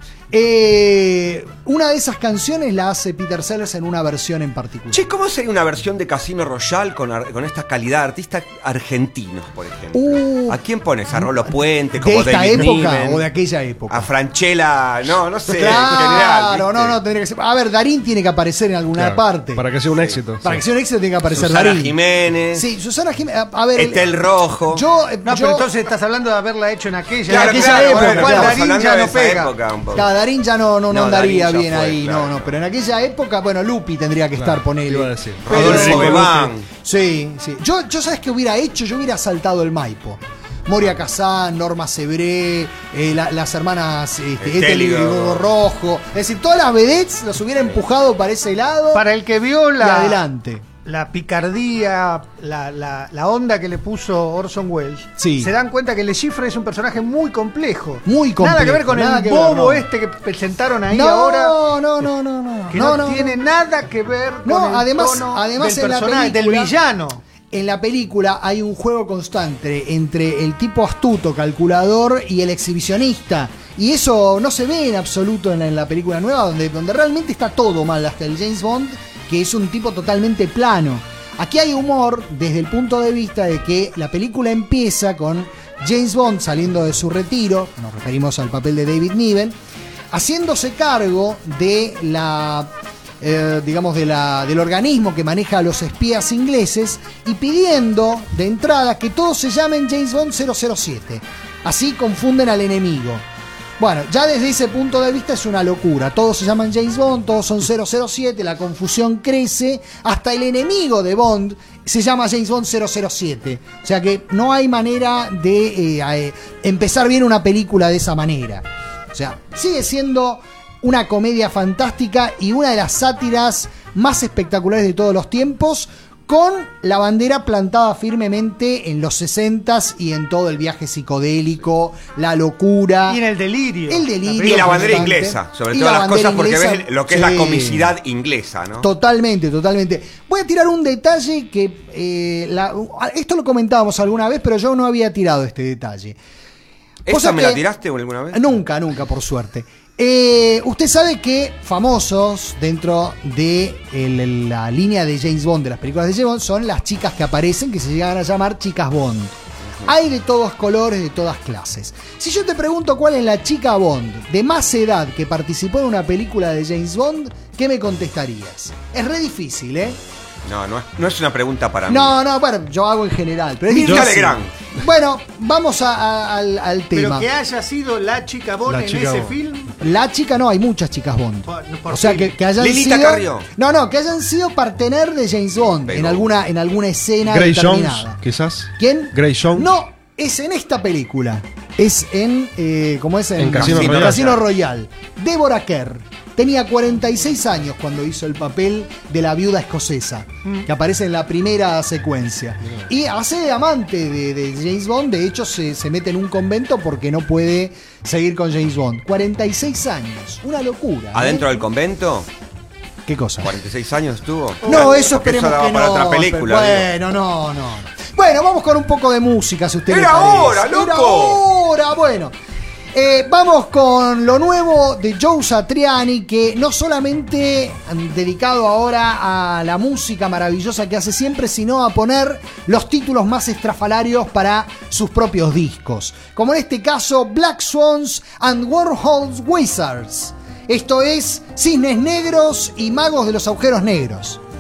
Eh, una de esas canciones la hace Peter Sellers en una versión en particular. Che, ¿cómo sería una versión de Casino Royale con, ar- con esta calidad de artistas argentinos, por ejemplo? Uh, ¿A quién pones? ¿A Rolo Puente? ¿De Como esta David época Niven? o de aquella época? ¿A Franchella? No, no sé. Claro, en general, no, no, tendría que ser. A ver, Darín tiene que aparecer en alguna Claro, parte. Para que sea un éxito. Para sí. que sea un éxito tiene que aparecer Susana Darín. Jiménez. Sí, Susana Jiménez. A, a ver, el- Estel Rojo. yo, eh, No, yo- pero entonces estás hablando de haberla hecho en aquella, Claro, en aquella claro, época, bueno, con lo cual claro, Darín hablando ya de no esa pega. época un poco. Claro, Darín ya no, no, no No, andaría Darín ya bien fue, ahí, claro. no, no, pero en aquella época, bueno, Lupi tendría que Claro, estar, ponele. iba a decir. Pero- Rodolfo Bebán. Sí, sí. Yo, yo sabes qué hubiera hecho, yo hubiera saltado el Maipo. Moria Kazán, Norma Sebré, eh, la- las hermanas este, Estel Ethel y y Gregorio Rojo. Es decir, todas las vedettes las hubiera empujado para ese lado Para el que vio y la, adelante. la picardía, la, la, la onda que le puso Orson Welles, Sí. se dan cuenta que Le Chiffre es un personaje muy complejo. Muy complejo. Nada que ver con nada el que ver, bobo no. este que presentaron ahí no, ahora. No, no, no, no. Que no, no, no, tiene nada que ver No, con el además- tono además del en la personaje, del película- villano. En la película hay un juego constante entre el tipo astuto, calculador y el exhibicionista. Y eso no se ve en absoluto en la, en la película nueva, donde, donde realmente está todo mal, hasta el James Bond, que es un tipo totalmente plano. Aquí hay humor desde el punto de vista de que la película empieza con James Bond saliendo de su retiro, nos referimos al papel de David Niven, haciéndose cargo de la... Eh, digamos, de la, del organismo que maneja a los espías ingleses y pidiendo de entrada que todos se llamen James Bond cero cero siete. Así confunden al enemigo. Bueno, ya desde ese punto de vista es una locura. Todos se llaman James Bond, todos son cero cero siete, la confusión crece. Hasta el enemigo de Bond se llama James Bond cero cero siete. O sea que no hay manera de eh, eh, empezar bien una película de esa manera. O sea, sigue siendo una comedia fantástica y una de las sátiras más espectaculares de todos los tiempos, con la bandera plantada firmemente en los sesentas y en todo el viaje psicodélico, la locura. Y en el delirio. El delirio. Y la bandera constante. inglesa, sobre Y todas la las bandera cosas, porque inglesa, ves lo que sí. es la comicidad inglesa, ¿no? Totalmente, totalmente. Voy a tirar un detalle que eh, la- esto lo comentábamos alguna vez, pero yo no había tirado este detalle. ¿Esta Cosa me que- la tiraste alguna vez? Nunca, nunca, por suerte. Eh, usted sabe que famosos dentro de el- la línea de James Bond, de las películas de James Bond, son las chicas que aparecen, que se llegan a llamar chicas Bond. Hay de todos colores, de todas clases. Si yo te pregunto cuál es la chica Bond de más edad que participó en una película de James Bond, ¿qué me contestarías? Es re difícil, ¿eh? No, no es, no es una pregunta para mí. No, no, bueno, yo hago en general. Pero es Mirta difícil. Legrand. Bueno, vamos a- a- al, al tema. Pero que haya sido la chica Bond La en chica ese Bond. film. La chica no, hay muchas chicas Bond. Por- por O sea, fin. que, que hayan Lilita sido... Carrió. No, no, que hayan sido partener de James Bond Pero- en alguna, en alguna escena Grace Jones, determinada. quizás. ¿Quién? Grace Jones. No, es en esta película. Es en, eh, ¿cómo es? En Casino Casino, Royale. Casino Royale. Deborah Kerr. Tenía cuarenta y seis años cuando hizo el papel de la viuda escocesa, que aparece en la primera secuencia. Y hace de amante de, de James Bond. De hecho, se, se mete en un convento porque no puede seguir con James Bond. cuarenta y seis años. Una locura. ¿eh? ¿Adentro del convento? ¿Qué cosa? ¿cuarenta y seis años estuvo? No, eso Porque esperemos daba que para no. otra película. digo. Bueno, no, no. Bueno, vamos con un poco de música, si usted ¡Era le parece. hora, loco! Era hora, bueno. Eh, vamos con lo nuevo de Joe Satriani, que no solamente han dedicado ahora a la música maravillosa que hace siempre, sino a poner los títulos más estrafalarios para sus propios discos. Como en este caso, Black Swans and Warhol's Wizards. Esto es Cisnes Negros y Magos de los Agujeros Negros.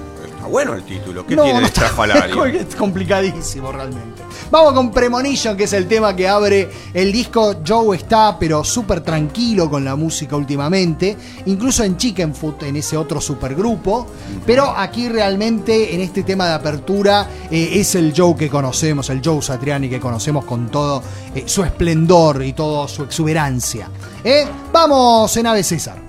Está bueno el título. ¿Qué No, tiene no de está- estrafalario? Es complicadísimo realmente. Vamos con Premonition, que es el tema que abre el disco. Joe está pero súper tranquilo con la música últimamente, incluso en Chicken Foot, en ese otro supergrupo. Pero aquí realmente en este tema de apertura eh, es el Joe que conocemos, el Joe Satriani que conocemos con todo eh, su esplendor y toda su exuberancia. ¿Eh? Vamos en Ave César.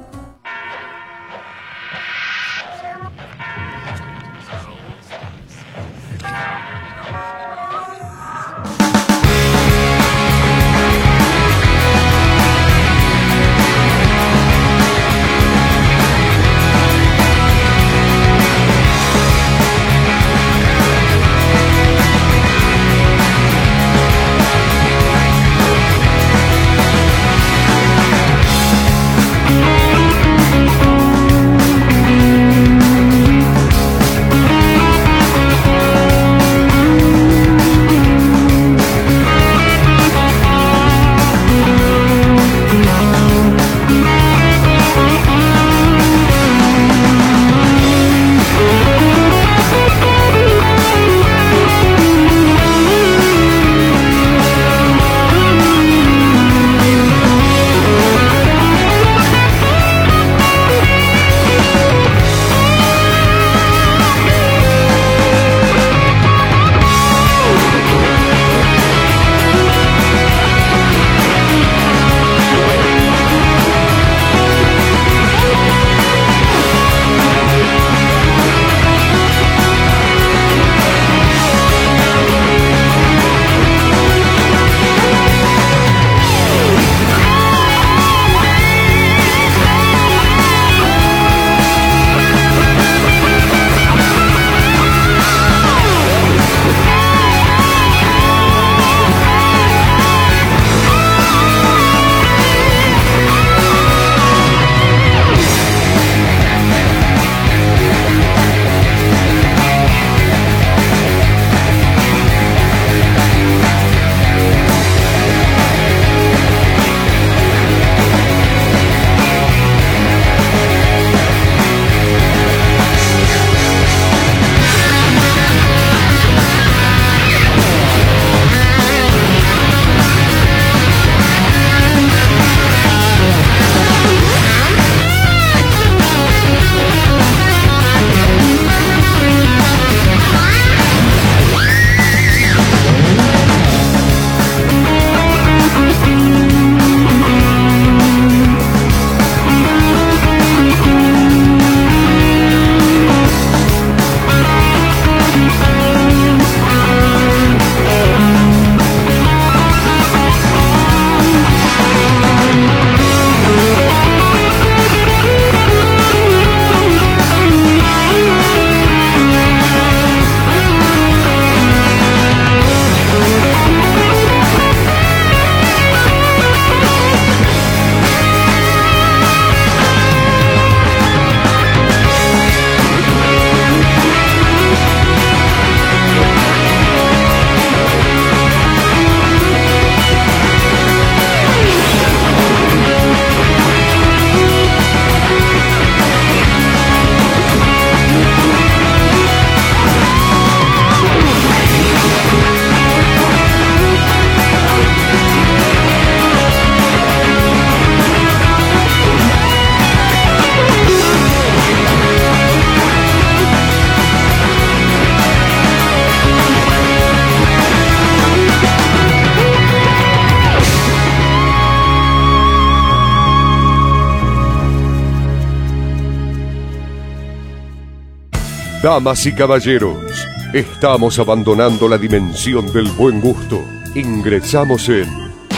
Damas y caballeros, estamos abandonando la dimensión del buen gusto. Ingresamos en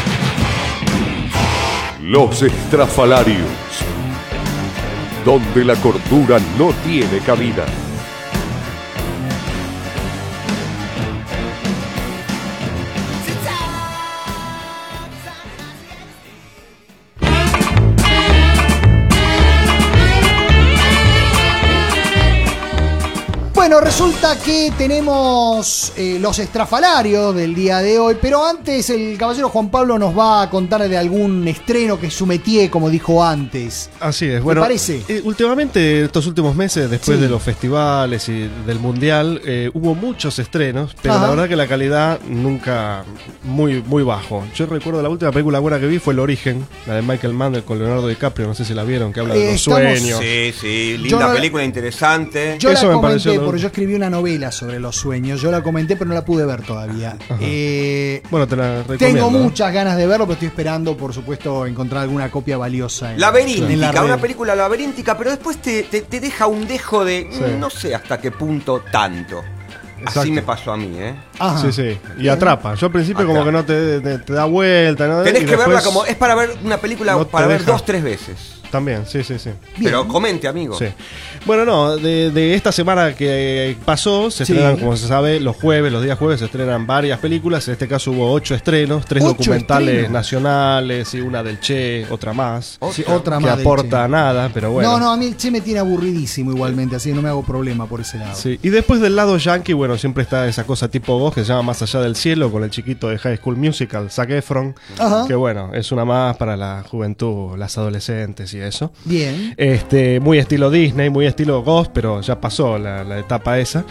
Los Estrafalarios, donde la cordura no tiene cabida. Bueno, resulta que tenemos eh, los estrafalarios del día de hoy, pero antes el caballero Juan Pablo nos va a contar de algún estreno que sumetié, como dijo antes. Así es, bueno. ¿Te parece? Eh, últimamente, estos últimos meses, después Sí. de los festivales y del mundial, eh, hubo muchos estrenos, pero Ajá. la verdad que la calidad nunca muy, muy bajo. Yo recuerdo la última película buena que vi fue El Origen, la de Michael Mann con Leonardo DiCaprio, no sé si la vieron, que habla de Eh, los estamos- sueños. Sí, sí, Yo linda no- película, interesante. Yo Eso la me comenté pareció- porque yo escribí una novela sobre los sueños. Yo la comenté, pero no la pude ver todavía. Eh, Bueno, te la recomiendo. tengo ¿eh? muchas ganas de verlo, pero estoy esperando, por supuesto, encontrar alguna copia valiosa. En, en la Laberíntica, red. una película laberíntica, pero después te, te, te deja un dejo de Sí. mm, no sé hasta qué punto tanto. Exacto. Así me pasó a mí, ¿eh? Ajá. Sí, sí. Y atrapa. Yo al principio Atrapa. como que no te, te- te da vuelta, ¿no? Tenés Y que verla después como. Es para ver una película no te para ver deja. dos, tres veces. También, sí, sí, sí. Bien. Pero comente, amigo. Sí. Bueno, no, de, de esta semana que pasó, se Sí. estrenan, como se sabe, los jueves, los días jueves se estrenan varias películas. En este caso hubo ocho estrenos, tres ¿Ocho documentales estrenos? nacionales y una del Che, otra más. Sí, otra que más del aporta Che. nada, pero bueno. No, no, a mí el Che me tiene aburridísimo igualmente, así que no me hago problema por ese lado. Sí. Y después del lado yankee, bueno, siempre está esa cosa tipo voz que se llama Más allá del cielo, con el chiquito de High School Musical, Zac Efron. Ajá. Que bueno, es una más para la juventud, las adolescentes y eso. Bien. Este, muy estilo Disney, muy estilo Ghost, pero ya pasó la, la etapa esa.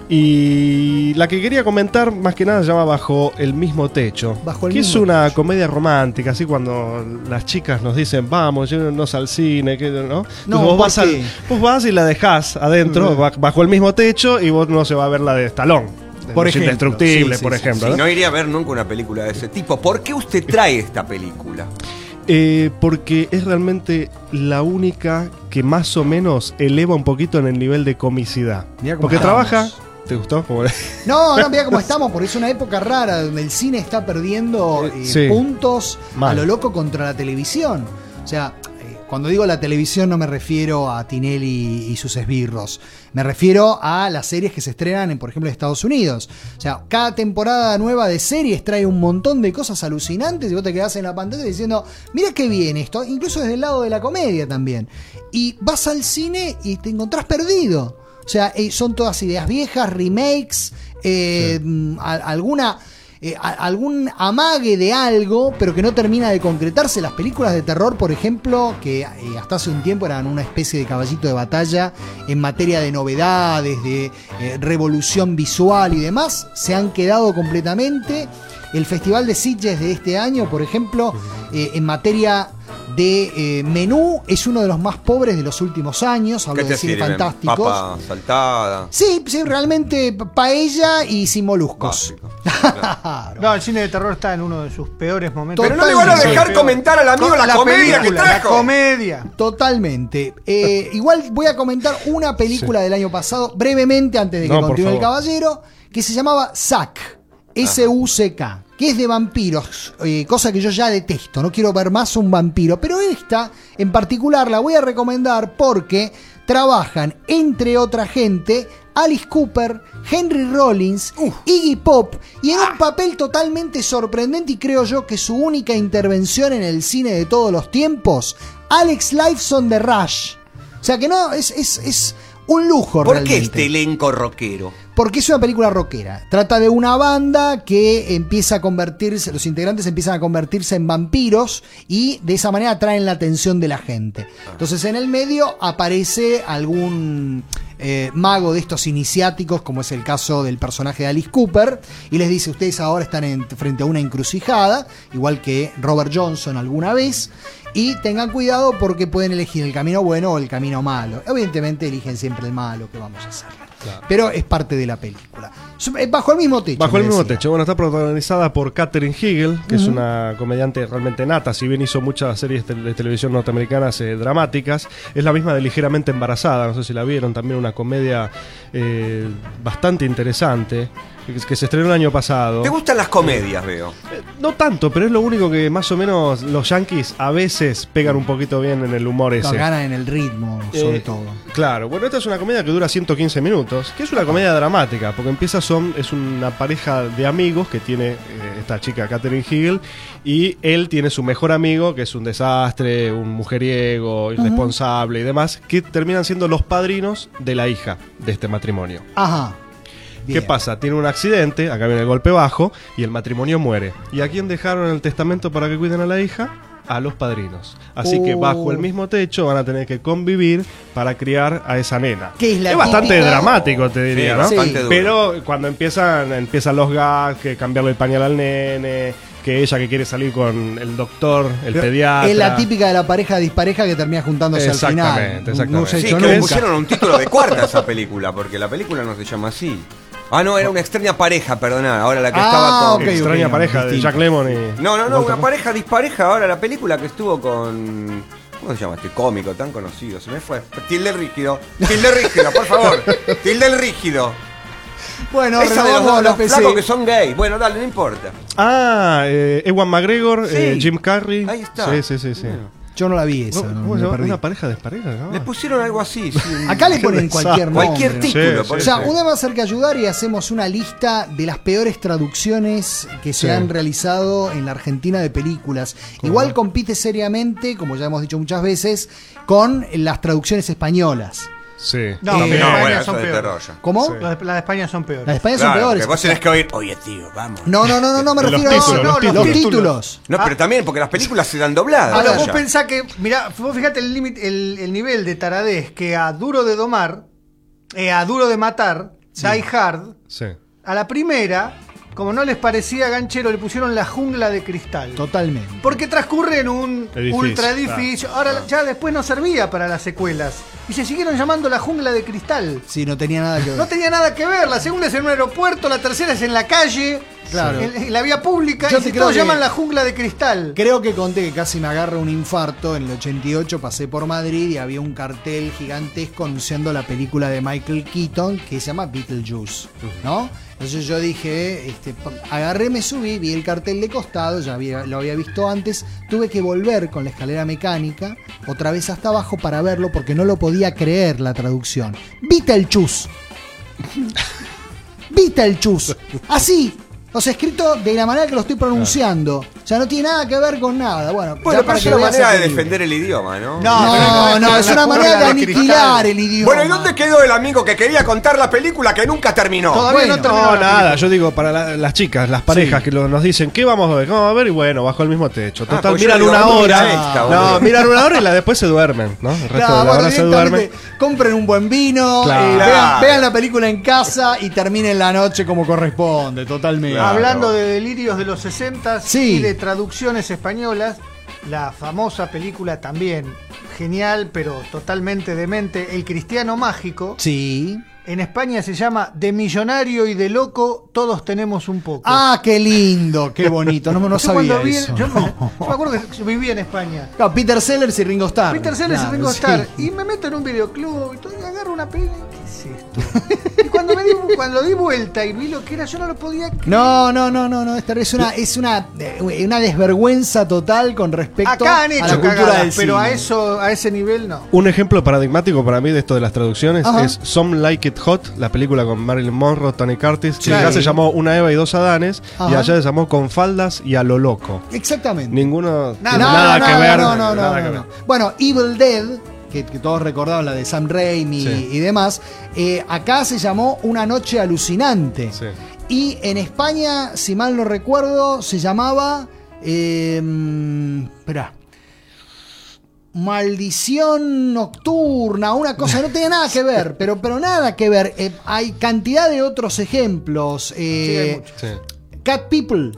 Y la que quería comentar, más que nada, se llama Bajo el mismo techo. Bajo el que mismo es una comedia romántica, así cuando las chicas nos dicen, vamos, llévenos al cine, que, ¿no? No, Entonces vos, vas ¿por al, qué? vos vas y la dejás adentro, ba- bajo el mismo techo, y vos no se va a ver la de Stallone. de Por Los ejemplo, Indestructibles, sí, por sí, sí, ejemplo. Sí, ¿no? no iría a ver nunca una película de ese tipo. ¿Por qué usted trae esta película? Eh, porque es realmente la única que más o menos eleva un poquito en el nivel de comicidad. Mirá cómo Porque estamos. trabaja... ¿Te gustó? Como- No, no, mira cómo estamos, porque es una época rara donde el cine está perdiendo eh, Sí. puntos Mal. a lo loco contra la televisión. O sea, eh, cuando digo la televisión no me refiero a Tinelli y sus esbirros. Me refiero a las series que se estrenan en, por ejemplo, Estados Unidos. O sea, cada temporada nueva de series trae un montón de cosas alucinantes y vos te quedás en la pantalla diciendo, mira qué bien esto, incluso desde el lado de la comedia también. Y vas al cine y te encontrás perdido. O sea, eh, son todas ideas viejas, remakes, eh, mm, a- alguna, eh, a- algún amague de algo, pero que no termina de concretarse. Las películas de terror, por ejemplo, que eh, hasta hace un tiempo eran una especie de caballito de batalla en materia de novedades, de eh, revolución visual y demás, se han quedado completamente. El Festival de Sitges de este año, por ejemplo, eh, en materia de eh, menú, es uno de los más pobres de los últimos años. Hablo ¿Qué de te cine sirven? fantásticos. Papa saltada. Sí, sí, realmente paella y sin moluscos. Básico. Claro. No, el cine de terror está en uno de sus peores momentos. Pero no le van a dejar Peor. comentar al amigo la, la comedia que película, trajo. La comedia. Totalmente. Eh, igual voy a comentar una película del año pasado, brevemente, antes de que No, por continúe el favor. caballero, que se llamaba Zack. S U C K, que es de vampiros, eh, cosa que yo ya detesto, no quiero ver más un vampiro, pero esta en particular la voy a recomendar porque trabajan, entre otra gente, Alice Cooper, Henry Rollins, Iggy Pop, y en un papel totalmente sorprendente y creo yo que su única intervención en el cine de todos los tiempos, Alex Lifeson de Rush. O sea que no, es, es, es un lujo ¿Por realmente. qué este elenco rockero? Porque es una película rockera. Trata de una banda que empieza a convertirse, los integrantes empiezan a convertirse en vampiros y de esa manera atraen la atención de la gente. Entonces en el medio aparece algún eh, mago de estos iniciáticos, como es el caso del personaje de Alice Cooper, y les dice, ustedes ahora están en- frente a una encrucijada, igual que Robert Johnson alguna vez, y tengan cuidado porque pueden elegir el camino bueno o el camino malo. Evidentemente eligen siempre el malo, que vamos a hacer. Pero es parte de la película. Su- eh, Bajo el mismo techo. Bajo el me mismo decía. techo. Bueno, está protagonizada por Katherine Hegel, que es una comediante realmente nata. Si bien hizo muchas series de de televisión norteamericanas eh, dramáticas, es la misma de Ligeramente Embarazada. No sé si la vieron. También una comedia eh, bastante interesante. que se estrenó el año pasado. ¿Te gustan las comedias, veo? Eh, no tanto, pero es lo único que más o menos los yankees a veces pegan un poquito bien en el humor ese. Nos ganan en el ritmo, sobre Eh, todo. Claro, bueno, esta es una comedia que dura ciento quince minutos, que es una comedia dramática, porque empieza son es una pareja de amigos que tiene eh, esta chica Katherine Heigl, y él tiene su mejor amigo, que es un desastre, un mujeriego, irresponsable y demás, que terminan siendo los padrinos de la hija de este matrimonio. Ajá. ¿Qué Bien. pasa? Tiene un accidente, acá viene el golpe bajo, y el matrimonio muere. ¿Y a quién dejaron en el testamento para que cuiden a la hija? A los padrinos. Así Oh. que bajo el mismo techo van a tener que convivir para criar a esa nena. Que es la bastante típica- dramático, te diría, Sí, ¿no? bastante duro. Pero cuando empiezan, empiezan los gags, que cambiarle el pañal al nene, que ella que quiere salir con el doctor, el Pero pediatra. es la típica de la pareja dispareja que termina juntándose al final. Exactamente, exactamente. No se ha Sí, hecho que le nunca. pusieron un título de cuarta a esa película, porque la película no se llama así. Ah, no, era una extraña pareja, perdona. Ahora la que Ah, estaba con. ok. Extraña ok, pareja de distinto. Jack Lemmon y... No, no, no, Walter una pareja dispareja. Ahora la película que estuvo con. ¿Cómo se llama este cómico tan conocido? Se me fue. Tilde Rígido. Tilde Rígido, por favor. Tilde Rígido. Bueno, Esa de los, renovamos dos- la los P C. flacos que son gays. Bueno, dale, no importa. Ah, eh, Ewan McGregor, Sí. eh, Jim Carrey. Ahí está. Sí, sí, sí, sí. Yo no la vi esa. ¿Cómo- no, cómo me se llama? perdí. Una pareja despareja, ¿no? Le pusieron algo así. sí. Acá le Qué ponen desastre. cualquier nombre. Cualquier ¿no? título. Sí, por O sí, sea, eso. una va a hacer que ayudar y hacemos una lista de las peores traducciones que se Sí. han realizado en la Argentina de películas. Igual compite seriamente, como ya hemos dicho muchas veces, con las traducciones españolas. Sí. No, Eh, pero No, España bueno, eso son de peores. terror ya. ¿Cómo? Sí. Las de, las de España son peores. Las de España son Claro, peores. porque vos tenés que oír, oye tío, vamos. No, no, no, no, no me Los refiero títulos, a los los, títulos. títulos. No, pero también porque las películas se dan dobladas. Ahora, ya. vos pensás que, mirá, vos fíjate el límite, el, el nivel de taradez que a Duro de Domar, eh, a Duro de Matar, Die Hard, Sí. a la primera, como no les parecía ganchero, le pusieron La Jungla de Cristal. Totalmente. Porque transcurre en un Edificio, ultra edificio. Ahora ya después no servía para las secuelas. Y se siguieron llamando La Jungla de Cristal. Sí, no tenía nada que ver. No tenía nada que ver. La segunda es en un aeropuerto, la tercera es en la calle, Claro. en, en la vía pública. Yo y te se creo todos que- llaman La Jungla de Cristal. Creo que conté que casi me agarra un infarto. En el ochenta y ocho pasé por Madrid y había un cartel gigantesco anunciando la película de Michael Keaton que se llama Beetlejuice, ¿no? Entonces yo dije, este, pa- agarré, me subí, vi el cartel de costado, ya había- lo había visto antes, tuve que volver con la escalera mecánica otra vez hasta abajo para verlo porque no lo podía creer la traducción. Beetlejuice. Beetlejuice. Así. O sea, escrito de la manera que lo estoy pronunciando. O sea, no tiene nada que ver con nada. Bueno, Bueno, ya pero es una veas manera de el libro. defender el idioma, ¿no? No, no, es una manera de aniquilar el idioma. Bueno, ¿y dónde quedó el amigo que quería contar la película que nunca terminó? Todavía Bueno, no terminó No, la nada, película. yo digo para la- las chicas, las parejas que lo- nos dicen, ¿qué vamos a ver? ¿Qué vamos a ver? Y bueno, bajo el mismo techo. Ah, Total, pues yo miran digo, una vamos a hora. mirar esta, no, boludo. miran una hora y la después se duermen, ¿no? El resto Claro, de la bueno, hora se duermen. directamente compren un buen vino, Claro. eh, vean, Claro. vean la película en casa y terminen la noche como corresponde, totalmente. Claro. Hablando de delirios de los sesenta Sí. y de traducciones españolas, la famosa película también genial, pero totalmente demente, El Cristiano Mágico. Sí. En España se llama De millonario y de loco, todos tenemos un poco. Ah, qué lindo, qué bonito. No, no Yo sabía cuando vi- eso. yo, me, yo me acuerdo que yo vivía en España. Claro, Peter Sellers y Ringo Starr. Peter Sellers Claro, y Ringo sí. Starr. Y me meto en un videoclub y, todo, y agarro una película. ¿Qué es esto? Y cuando, me di, cuando di vuelta y vi lo que era, yo no lo podía creer. No, no, no, no, no. Esta es una, es una, eh, una desvergüenza total con respecto Acá han a la hecho cultura cagadas, del pero a cine. eso, a ese nivel no. Un ejemplo paradigmático para mí de esto de las traducciones Ajá. es Some Like It Hot, la película con Marilyn Monroe, Tony Curtis, que Sí. acá se llamó Una Eva y dos Adanes, y Ajá. allá se llamó Con faldas y a lo loco. Exactamente. Ninguno Nada, tiene No, nada no, que no, ver. no, no, no, nada no, que no. ver. Bueno, Evil Dead, que, que todos recordaban la de Sam Raimi Sí. y demás, eh, acá se llamó Una Noche Alucinante. Sí. Y en España, si mal no recuerdo, se llamaba. Eh, espera. Maldición nocturna, una cosa, no tenía nada que ver, pero, pero nada que ver. Eh, hay cantidad de otros ejemplos. Eh, Sí, hay muchos. Sí. Cat People.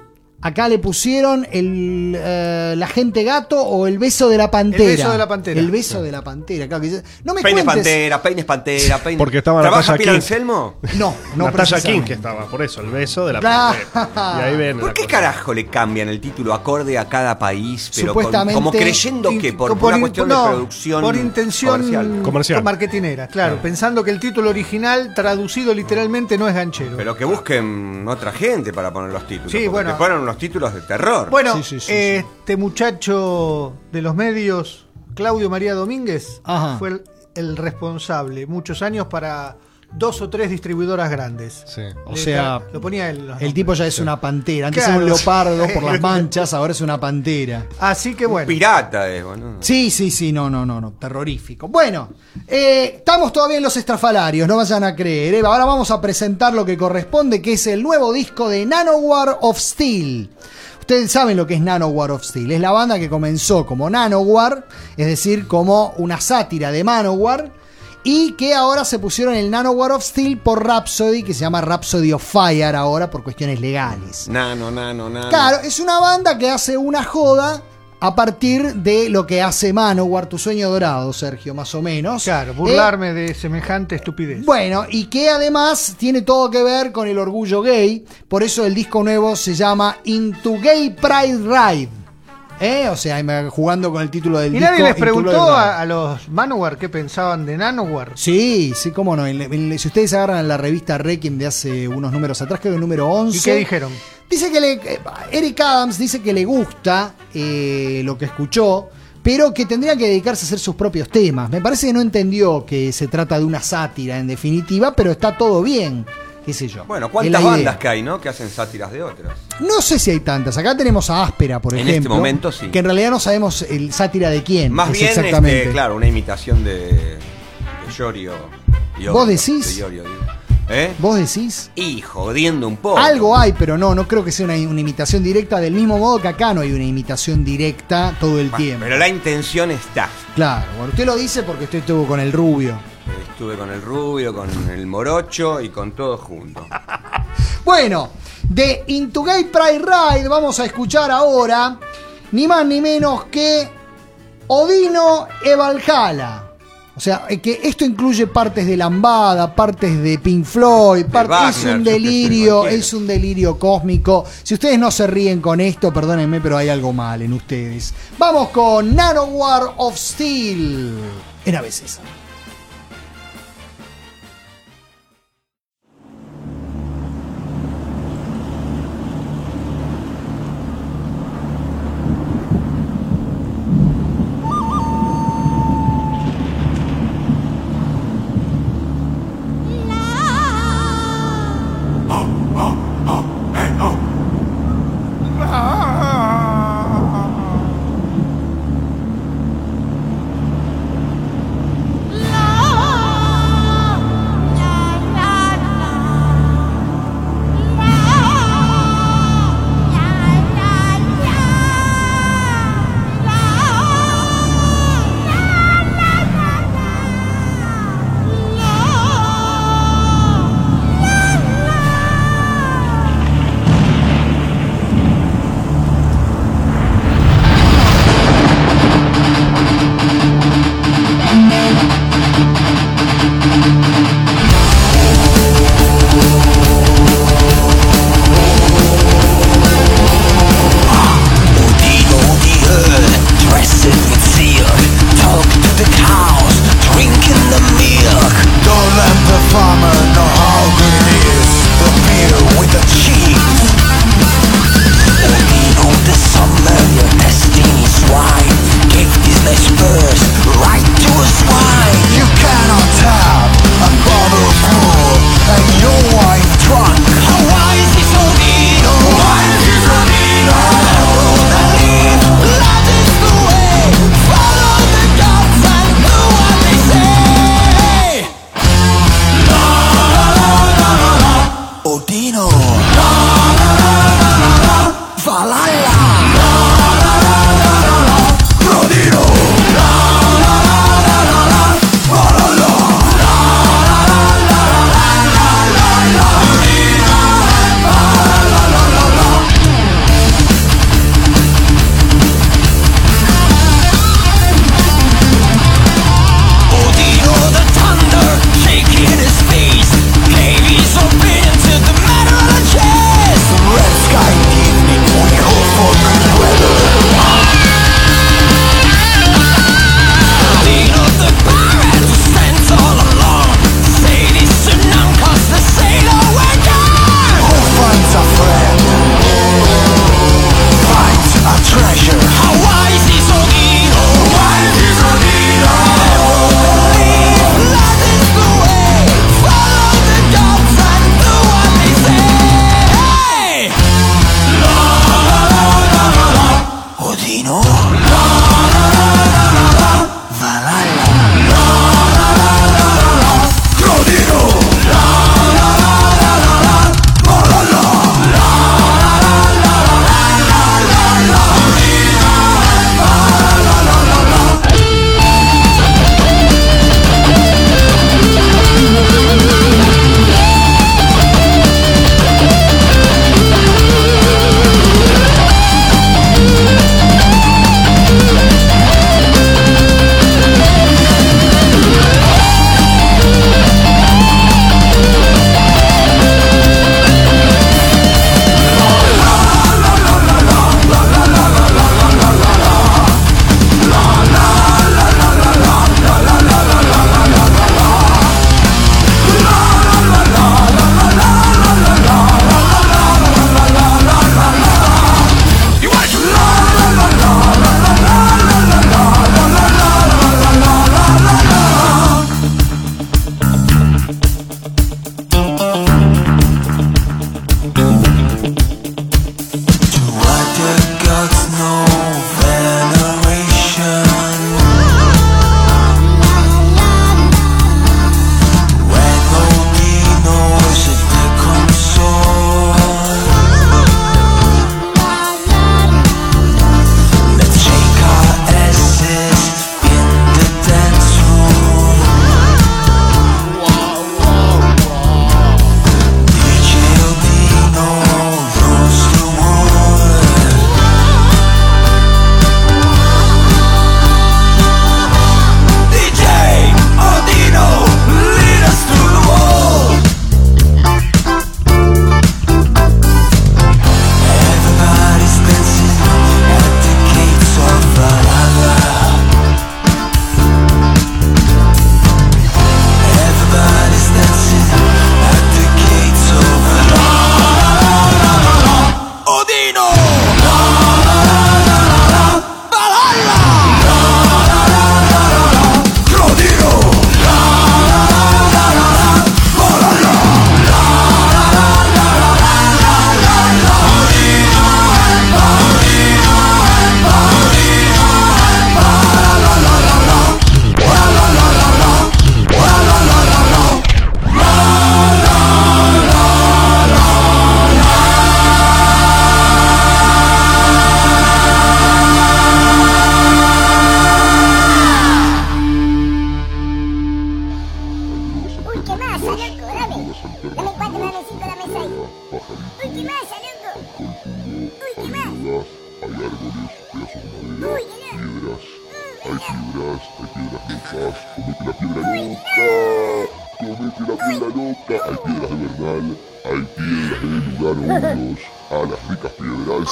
Acá le pusieron el eh, la gente gato o el beso de la pantera. El beso de la pantera. El beso de la pantera, claro que no me Peines cuentes. pantera, peines pantera, peines. Porque estaba ¿Trabaja Natalia Pila King. Anselmo? No, no Natalia precisamente. King que estaba, por eso, el beso de la Ah. pantera. Y ahí ven. ¿Por la qué cosa. carajo le cambian el título acorde a cada país? Pero con- Supuestamente- como creyendo que por, por una in- cuestión no, de producción por intención comercial. Comercial. marketinera, claro, pensando que el título original traducido literalmente no es ganchero. Pero que busquen otra gente para poner los títulos. Sí, porque bueno. te ponen unos títulos de terror. Bueno, Sí, sí, sí, este muchacho de los medios, Claudio María Domínguez, Ajá. fue el, el responsable muchos años para dos o tres distribuidoras grandes. Sí. O Le- sea, lo ponía él. los El nombres. tipo ya es una pantera. Antes Claro. era un leopardo por las manchas, ahora es una pantera. Así que bueno. Pirata es, boludo. Sí, sí, sí, no, no, no, no, terrorífico. Bueno, eh, estamos todavía en los estrafalarios, no vayan a creer. ¿eh? Ahora vamos a presentar lo que corresponde, que es el nuevo disco de Nanowar of Steel. Ustedes saben lo que es Nanowar of Steel. Es la banda que comenzó como Nanowar, es decir, como una sátira de Manowar, y que ahora se pusieron el Nanowar of Steel por Rhapsody, que se llama Rhapsody of Fire ahora por cuestiones legales. Nano, nano, nano. Claro, es una banda que hace una joda a partir de lo que hace Manowar, Tu Sueño Dorado, Sergio, más o menos. Claro, burlarme de semejante estupidez. Bueno, y que además tiene todo que ver con el orgullo gay, por eso el disco nuevo se llama Into Gay Pride Ride. ¿Eh? O sea, jugando con el título del ¿Y disco. nadie les Into preguntó Gay Pride. a, a los Manowar qué pensaban de Nanowar? Sí, sí, cómo no. En- en- si ustedes agarran la revista Requiem de hace unos números atrás, creo que el número once. ¿Y qué dijeron? Dice que le, eh, Eric Adams dice que le gusta eh, lo que escuchó, pero que tendría que dedicarse a hacer sus propios temas. Me parece que no entendió que se trata de una sátira en definitiva, pero está todo bien, qué sé yo. Bueno, Es ¿cuántas la idea. bandas que hay, no? Que hacen sátiras de otras. No sé si hay tantas. Acá tenemos a Áspera, por En ejemplo. este momento, sí. Que en realidad no sabemos el sátira de quién. Más es bien, exactamente. este, claro, una imitación de, de Yorio. Iorio, ¿Vos decís? de Iorio, digo. ¿Eh? ¿Vos decís? Y jodiendo un poco. Algo hay, pero no, no creo que sea una, una imitación directa, del mismo modo que acá no hay una imitación directa todo el Bueno, tiempo. pero la intención está. Claro, bueno, usted lo dice porque usted estuvo con el rubio. Estuve con el rubio, con el morocho y con todo junto. Bueno, de Into Gay Pride Ride vamos a escuchar ahora ni más ni menos que Odino e Valhalla. O sea, eh, que esto incluye partes de Lambada, partes de Pink Floyd, parte- Wagner, es un yo qué sé, delirio, cualquiera. es un delirio cósmico. Si ustedes no se ríen con esto, perdónenme, pero hay algo mal en ustedes. Vamos con Nanowar of Steel. En A B C. La piedras, hay piedras locas, comete la piedra loca, comete la piedra loca, hay piedras de verdad, hay piedras de lugar hondos, a las ricas piedras.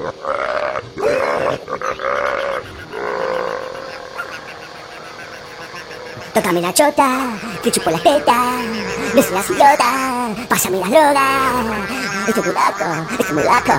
Tócame la chota, te chupo las tetas, besame la sillota, pásame las drogas. Estoy muy loco, estoy muy loco.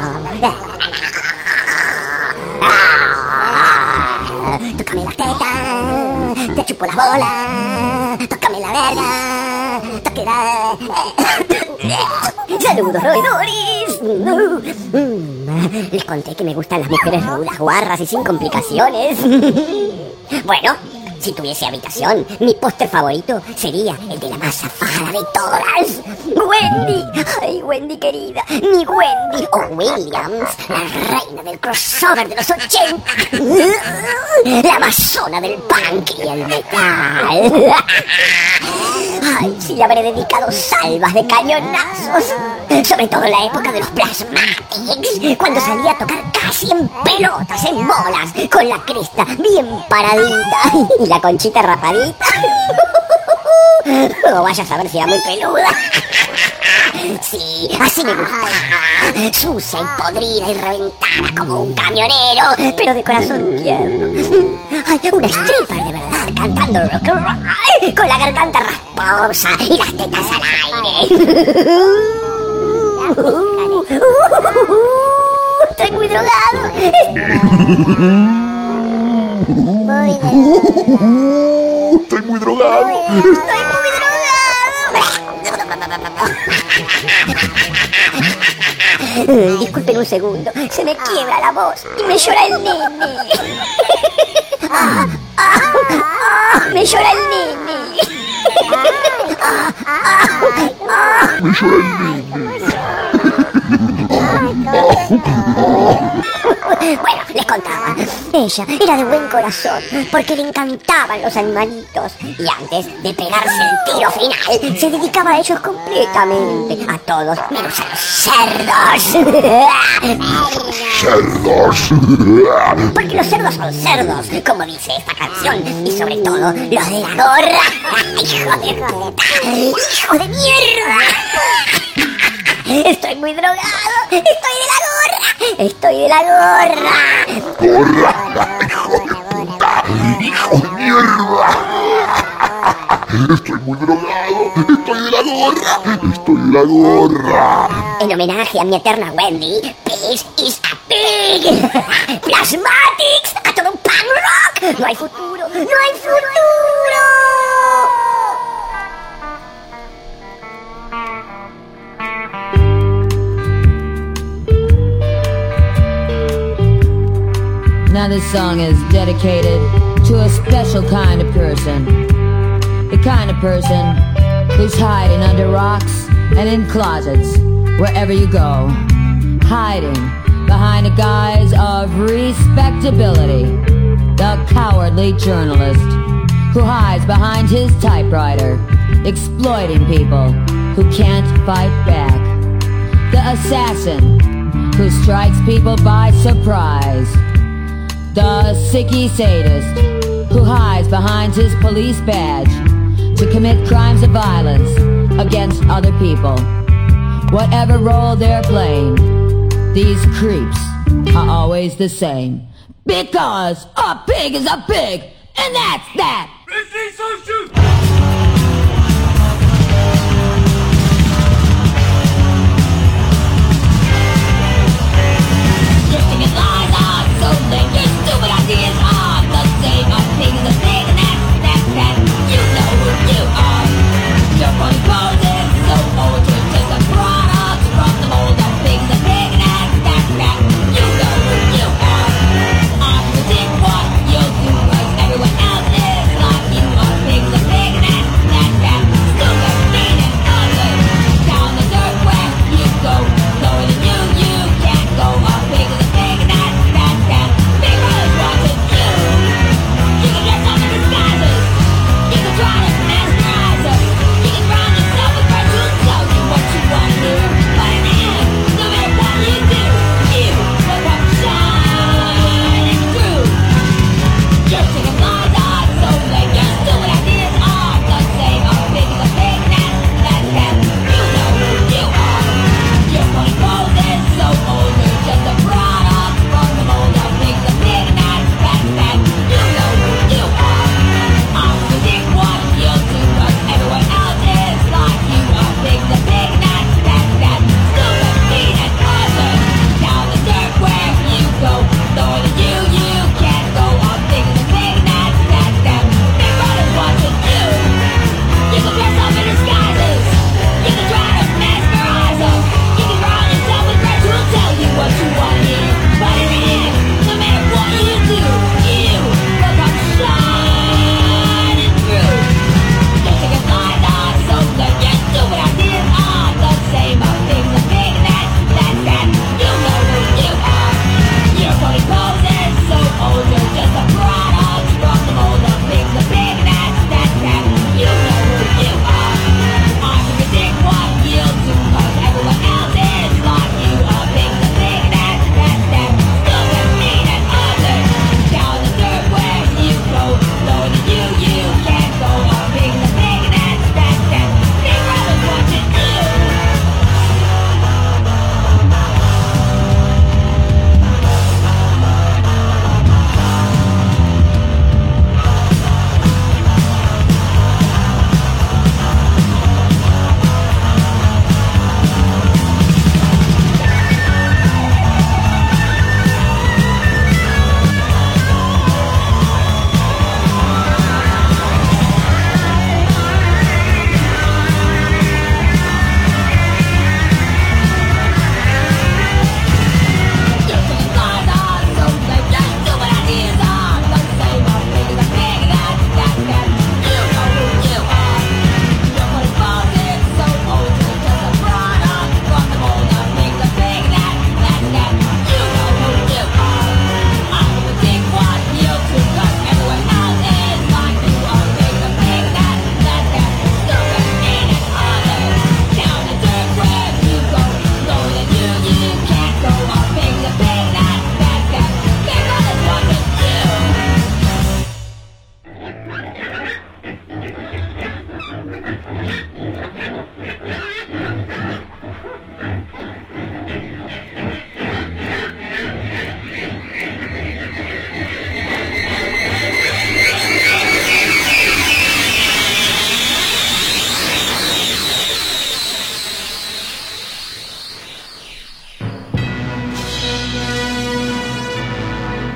Tócame las tetas, te chupo las bolas, tócame la verga, tóquela. Saludos, roedores. Les conté que me gustan las mujeres rudas, guarras y sin complicaciones. Bueno, si tuviese habitación, mi póster favorito sería el de la más zafada de todas. ¡Wendy! ¡Ay, Wendy querida! ¡Mi Wendy! ¡O Williams! La reina del crossover de los ochenta. La amazona del punk y el metal. ¡Ay, si le habré dedicado salvas de cañonazos! Sobre todo en la época de los Plasmatics, cuando salía a tocar casi en pelotas, en bolas, con la cresta bien paradita y la conchita rapadita. O vaya a saber si era muy peluda. Sí, así me gusta. Sucia y podrida y reventada como un camionero, pero de corazón tierno. Ay, una stripper de verdad, cantando rock and roll, con la garganta rasposa y las tetas al aire. Estoy muy drogado. Estoy muy drogado. Estoy muy drogado. Disculpen un segundo, se me quiebra la voz y me llora el nene. Ah, ah, ah, me llora el nene. Ah, ah, ah, me llora el nene. Bueno, les contaba. Ella era de buen corazón porque le encantaban los animalitos. Y antes de pegarse el tiro final, se dedicaba a ellos completamente. A todos, menos a los cerdos. ¡Cerdos! Porque los cerdos son cerdos, como dice esta canción. Y sobre todo, los de la gorra. ¡Hijo de puta! ¡Hijo de mierda! Estoy muy drogado. Estoy de la gorra. Estoy de la gorra. ¡Gorra! ¡Hijo de puta! ¡Hijo de mierda! Estoy muy drogado. Estoy de la gorra. Estoy de la gorra. En homenaje a mi eterna Wendy, Peace is a pig. Plasmatics, a todo un punk rock. No hay futuro. No hay futuro. Now this song is dedicated to a special kind of person. The kind of person who's hiding under rocks and in closets, wherever you go. Hiding behind a guise of respectability. The cowardly journalist who hides behind his typewriter, exploiting people who can't fight back. The assassin who strikes people by surprise. The sicky sadist who hides behind his police badge to commit crimes of violence against other people. Whatever role they're playing, these creeps are always the same. Because a pig is a pig, and that's that! So lame, your stupid ideas are the same. A pig is a pig and that's, that's that. You know who you are. Your funny poses so old, you're just a product from the mold. A pig is a pig and that's, that's that. You know who you are. I predict what you'll do, cause everyone else is like you. A pig is a pig and that's, that's that. Stupid, mean and ugly. Down the dirt where you go, lower than you, you can't go. A pig is a pig and that's, that's that. Big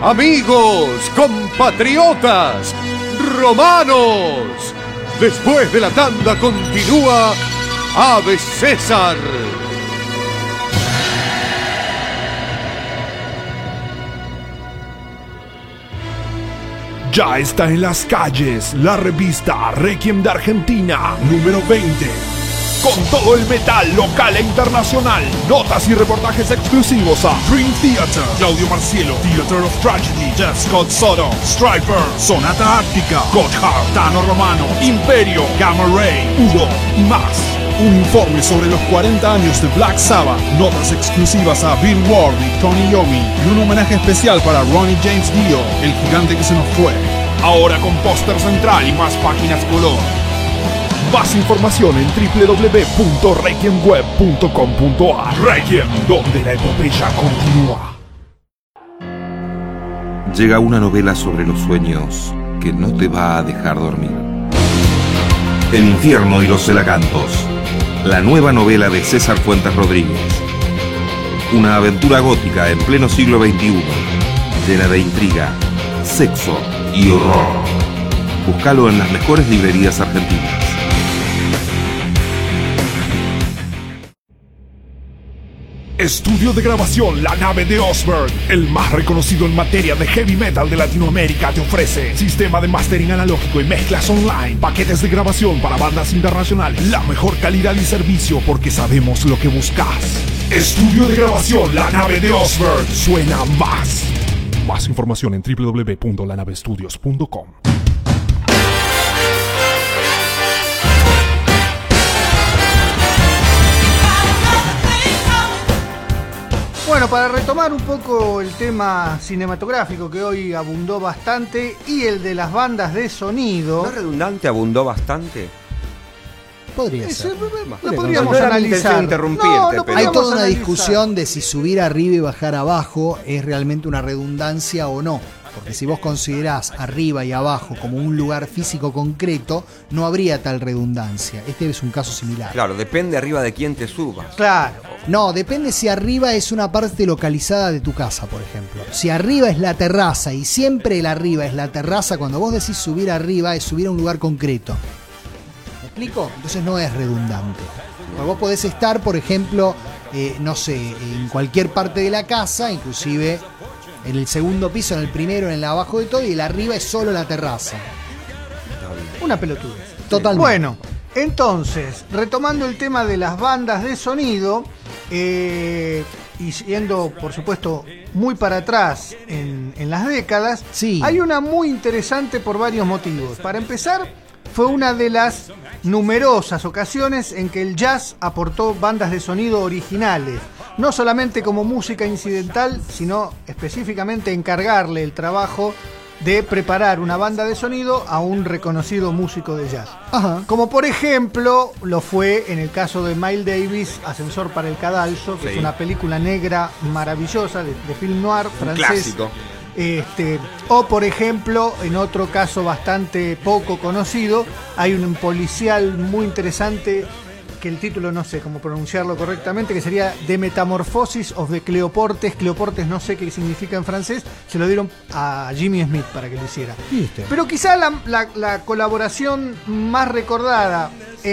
amigos, compatriotas, romanos. Después de la tanda continúa Ave César. Ya está en las calles la revista Requiem de Argentina, número veinte. Con todo el metal local e internacional, notas y reportajes exclusivos a Dream Theater, Claudio Marcielo, Theater of Tragedy, Jeff Scott Soto, Striper, Sonata Ártica, Gotthard, Tano Romano, Imperio, Gamma Ray, Udo y más. Un informe sobre los cuarenta años de Black Sabbath, notas exclusivas a Bill Ward y Tony Iommi y un homenaje especial para Ronnie James Dio, el gigante que se nos fue. Ahora con póster central y más páginas color. Más información en doble u doble u doble u punto requiem web punto com punto a r. Requiem, donde la epopeya continúa. Llega una novela sobre los sueños que no te va a dejar dormir. El infierno y los celacantos. La nueva novela de César Fuentes Rodríguez. Una aventura gótica en pleno siglo veintiuno, llena de intriga, sexo y horror. Búscalo en las mejores librerías argentinas. Estudio de grabación La Nave de Osberg, el más reconocido en materia de heavy metal de Latinoamérica, te ofrece sistema de mastering analógico y mezclas online, paquetes de grabación para bandas internacionales, la mejor calidad y servicio porque sabemos lo que buscas. Estudio de grabación La Nave de Osberg, suena más. Más información en doble u doble u doble u punto la nave estudios punto com. Bueno, para retomar un poco el tema cinematográfico que hoy abundó bastante y el de las bandas de sonido. ¿No es redundante? ¿Abundó bastante? Podría ser. Lo podríamos no analizar. Interrumpirte, no, no Hay toda una analizar. discusión de si subir arriba y bajar abajo es realmente una redundancia o no. Porque si vos considerás arriba y abajo como un lugar físico concreto, no habría tal redundancia. Este es un caso similar. Claro, depende arriba de quién te subas. Claro. No, depende si arriba es una parte localizada de tu casa, por ejemplo. Si arriba es la terraza y siempre el arriba es la terraza, cuando vos decís subir arriba es subir a un lugar concreto. ¿Me explico? Entonces no es redundante. Porque vos podés estar, por ejemplo, eh, no sé, en cualquier parte de la casa, inclusive en el segundo piso, en el primero, en el abajo de todo, y el arriba es solo la terraza. Una pelotuda. Totalmente. Bueno, entonces, retomando el tema de las bandas de sonido, eh, y yendo, por supuesto, muy para atrás en, en las décadas, sí. Hay una muy interesante por varios motivos. Para empezar, fue una de las numerosas ocasiones en que el jazz aportó bandas de sonido originales. No solamente como música incidental, sino específicamente encargarle el trabajo de preparar una banda de sonido a un reconocido músico de jazz. Ajá. Como por ejemplo lo fue en el caso de Miles Davis, Ascensor para el Cadalso, que sí. es una película negra maravillosa de, de film noir francés. Un clásico. Este, o por ejemplo, en otro caso bastante poco conocido, hay un policial muy interesante que el título no sé cómo pronunciarlo correctamente, que sería The Metamorphosis of the Cleoportes. Cleoportes no sé qué significa en francés, se lo dieron a Jimmy Smith para que lo hiciera. ¿Viste? Pero quizá la, la, la colaboración más recordada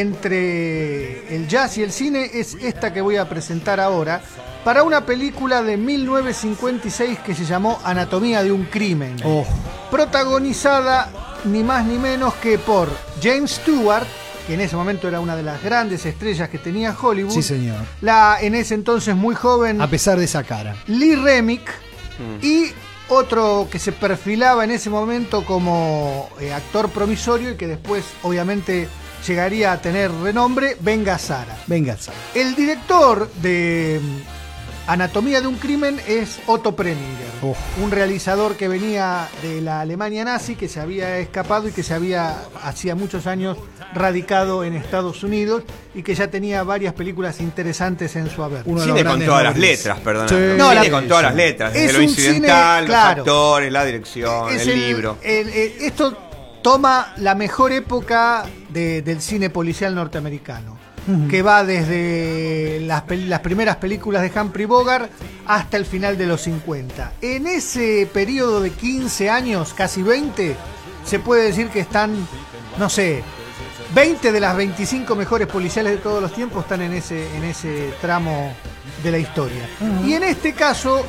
entre el jazz y el cine es esta que voy a presentar ahora, para una película de mil novecientos cincuenta y seis que se llamó Anatomía de un crimen, Oh. protagonizada ni más ni menos que por James Stewart, que en ese momento era una de las grandes estrellas que tenía Hollywood. Sí, señor. La en ese entonces muy joven A pesar de esa cara. Lee Remick, mm. y otro que se perfilaba en ese momento como eh, actor promisorio y que después obviamente llegaría a tener renombre, Ben Gazzara. Ben Gazzara. El director de Anatomía de un crimen es Otto Preminger, oh. un realizador que venía de la Alemania nazi, que se había escapado y que se había hacía muchos años radicado en Estados Unidos y que ya tenía varias películas interesantes en su haber. Cine con todas las letras, perdón. Sí. No, No, cine la, con todas las letras, desde es lo un incidental, cine, claro, los actores, la dirección, es el, el libro. El, el, esto toma la mejor época de, del cine policial norteamericano. uh-huh. que va desde las, las primeras películas de Humphrey Bogart hasta el final de los cincuenta. En ese periodo de quince años, casi veinte, se puede decir que están, no sé, veinte de las veinticinco mejores policiales de todos los tiempos están en ese, en ese tramo de la historia. Uh-huh. Y en este caso,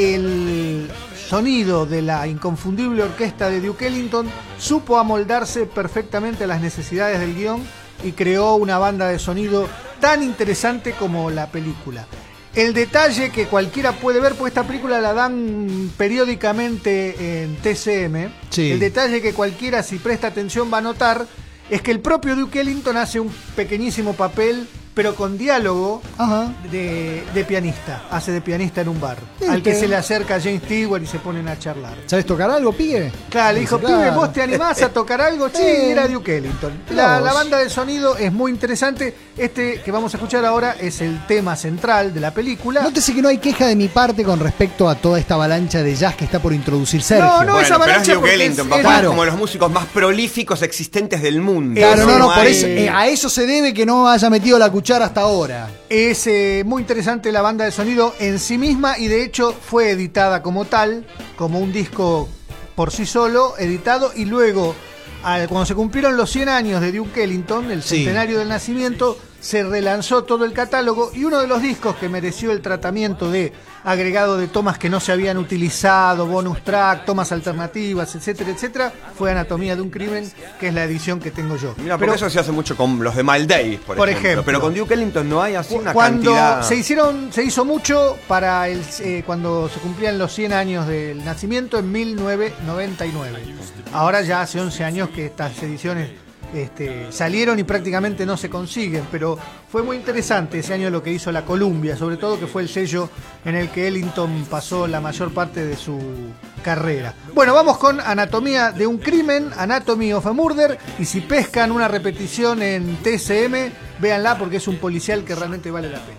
el sonido de la inconfundible orquesta de Duke Ellington supo amoldarse perfectamente a las necesidades del guión y creó una banda de sonido tan interesante como la película. El detalle que cualquiera puede ver, pues esta película la dan periódicamente en T C M, sí. El detalle que cualquiera, si presta atención, va a notar es que el propio Duke Ellington hace un pequeñísimo papel, pero con diálogo de, de pianista. Hace de pianista en un bar. Sí, al que, que se le acerca a James Stewart y se ponen a charlar. ¿Sabes tocar algo, pibe? Claro, le dijo, claro. pibe, ¿vos te animás a tocar algo? Sí, era Duke Ellington. La, la banda de sonido es muy interesante. Este que vamos a escuchar ahora es el tema central de la película. Nótese que no hay queja de mi parte con respecto a toda esta avalancha de jazz que está por introducir Sergio. No, no, bueno, esa avalancha pero es Duke Ellington, papá, claro. como los músicos más prolíficos existentes del mundo. Claro, no, no, no hay... por eso, eh, a eso se debe que no haya metido la cuchara hasta ahora. Es eh, muy interesante la banda de sonido en sí misma y de hecho fue editada como tal, como un disco por sí solo, editado, y luego, al, cuando se cumplieron los cien años de Duke Ellington, el centenario sí. del nacimiento, se relanzó todo el catálogo y uno de los discos que mereció el tratamiento de agregado de tomas que no se habían utilizado, bonus track, tomas alternativas, etcétera, etcétera, fue Anatomía de un crimen, que es la edición que tengo yo. Mira, porque eso se hace mucho con los de Miles Davis, por, por ejemplo. ejemplo. Pero con Duke Ellington no hay así una cuando cantidad... se hicieron, se hizo mucho para el eh, cuando se cumplían los cien años del nacimiento en mil novecientos noventa y nueve. Ahora ya hace once años que estas ediciones Este, salieron y prácticamente no se consiguen, pero fue muy interesante ese año lo que hizo la Columbia, sobre todo que fue el sello en el que Ellington pasó la mayor parte de su carrera. Bueno, vamos con Anatomía de un crimen, Anatomy of a Murder, y si pescan una repetición en T C M, véanla porque es un policial que realmente vale la pena.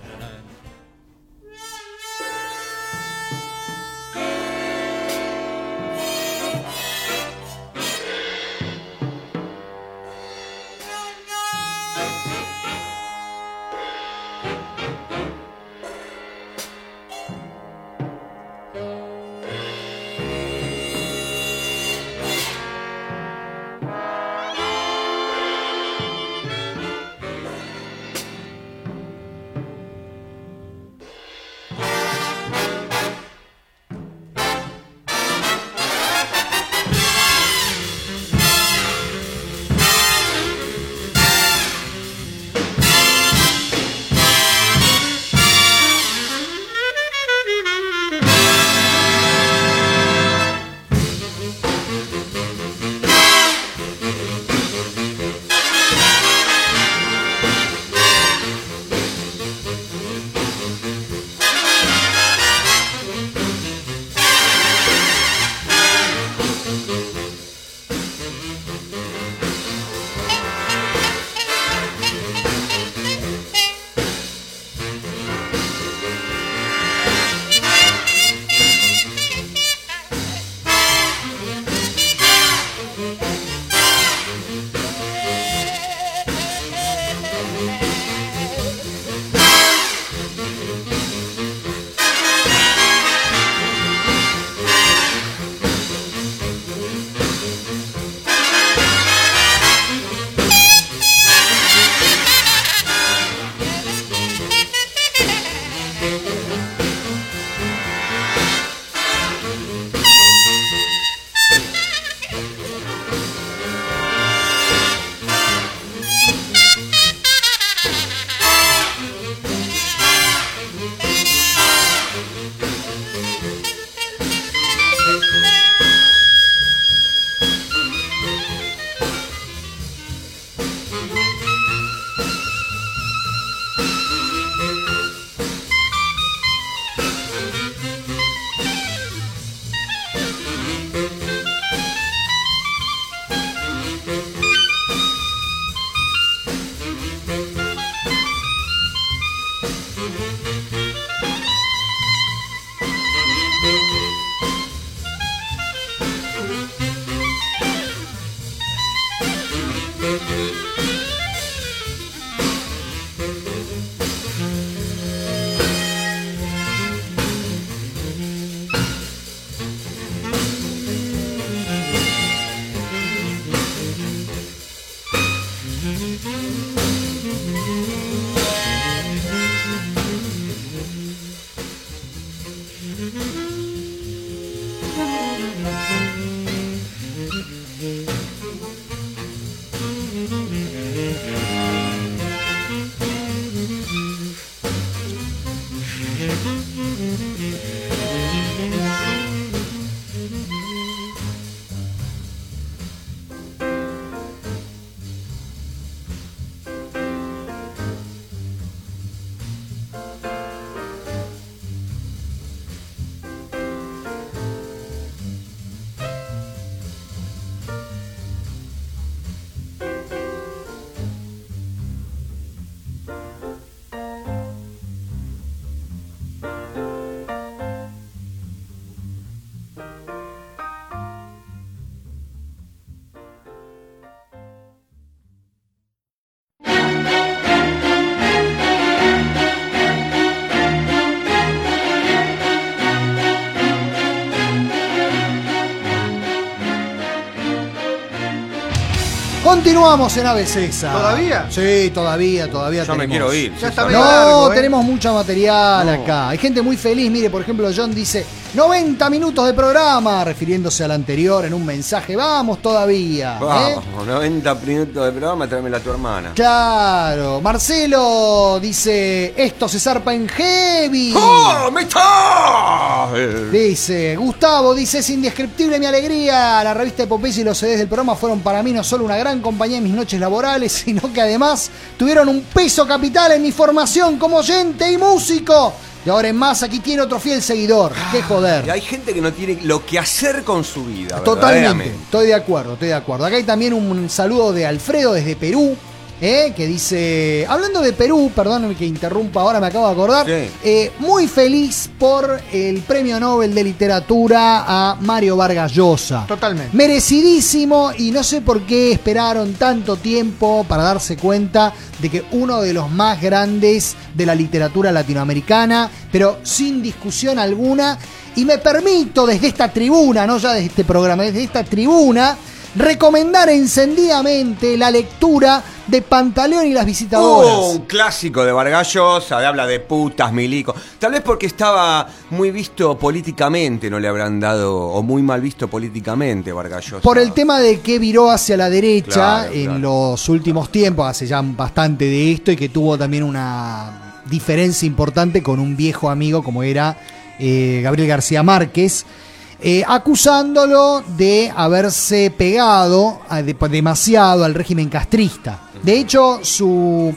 Continuamos en Ave César. ¿Todavía? Sí, todavía, todavía Yo tenemos. me quiero ir. Ya está No, medio largo, ¿eh? tenemos mucho material No. acá. Hay gente muy feliz. Mire, por ejemplo, John dice noventa minutos de programa, refiriéndose al anterior en un mensaje. Vamos todavía. ¿eh? Vamos, noventa minutos de programa, tráemela a tu hermana. Claro. Marcelo dice, esto se zarpa en heavy. ¡Oh, me está! Dice, Gustavo dice, es indescriptible mi alegría. La revista de Popeye y los C Ds del programa fueron para mí no solo una gran compañía en mis noches laborales, sino que además tuvieron un peso capital en mi formación como oyente y músico. Y ahora en más, aquí tiene otro fiel seguidor. ¡Qué joder! Y hay gente que no tiene lo que hacer con su vida. Totalmente, verdaderamente. estoy de acuerdo, estoy de acuerdo. Acá hay también un saludo de Alfredo desde Perú, ¿eh? Que dice, hablando de Perú, perdón que interrumpa, ahora me acabo de acordar, Sí. eh, muy feliz por el Premio Nobel de Literatura a Mario Vargas Llosa. Totalmente. Merecidísimo, y no sé por qué esperaron tanto tiempo para darse cuenta de que uno de los más grandes de la literatura latinoamericana, pero sin discusión alguna, y me permito desde esta tribuna, no ya desde este programa, desde esta tribuna, recomendar encendidamente la lectura de Pantaleón y las visitadoras. Oh, un clásico de Vargas Llosa, de habla de putas, milico. Tal vez porque estaba muy visto políticamente, no le habrán dado, o muy mal visto políticamente Vargas Llosa. Por el tema de que viró hacia la derecha Claro, en claro. los últimos tiempos, hace ya bastante de esto, y que tuvo también una diferencia importante con un viejo amigo como era eh, Gabriel García Márquez, eh, acusándolo de haberse pegado a- de- demasiado al régimen castrista. De hecho, su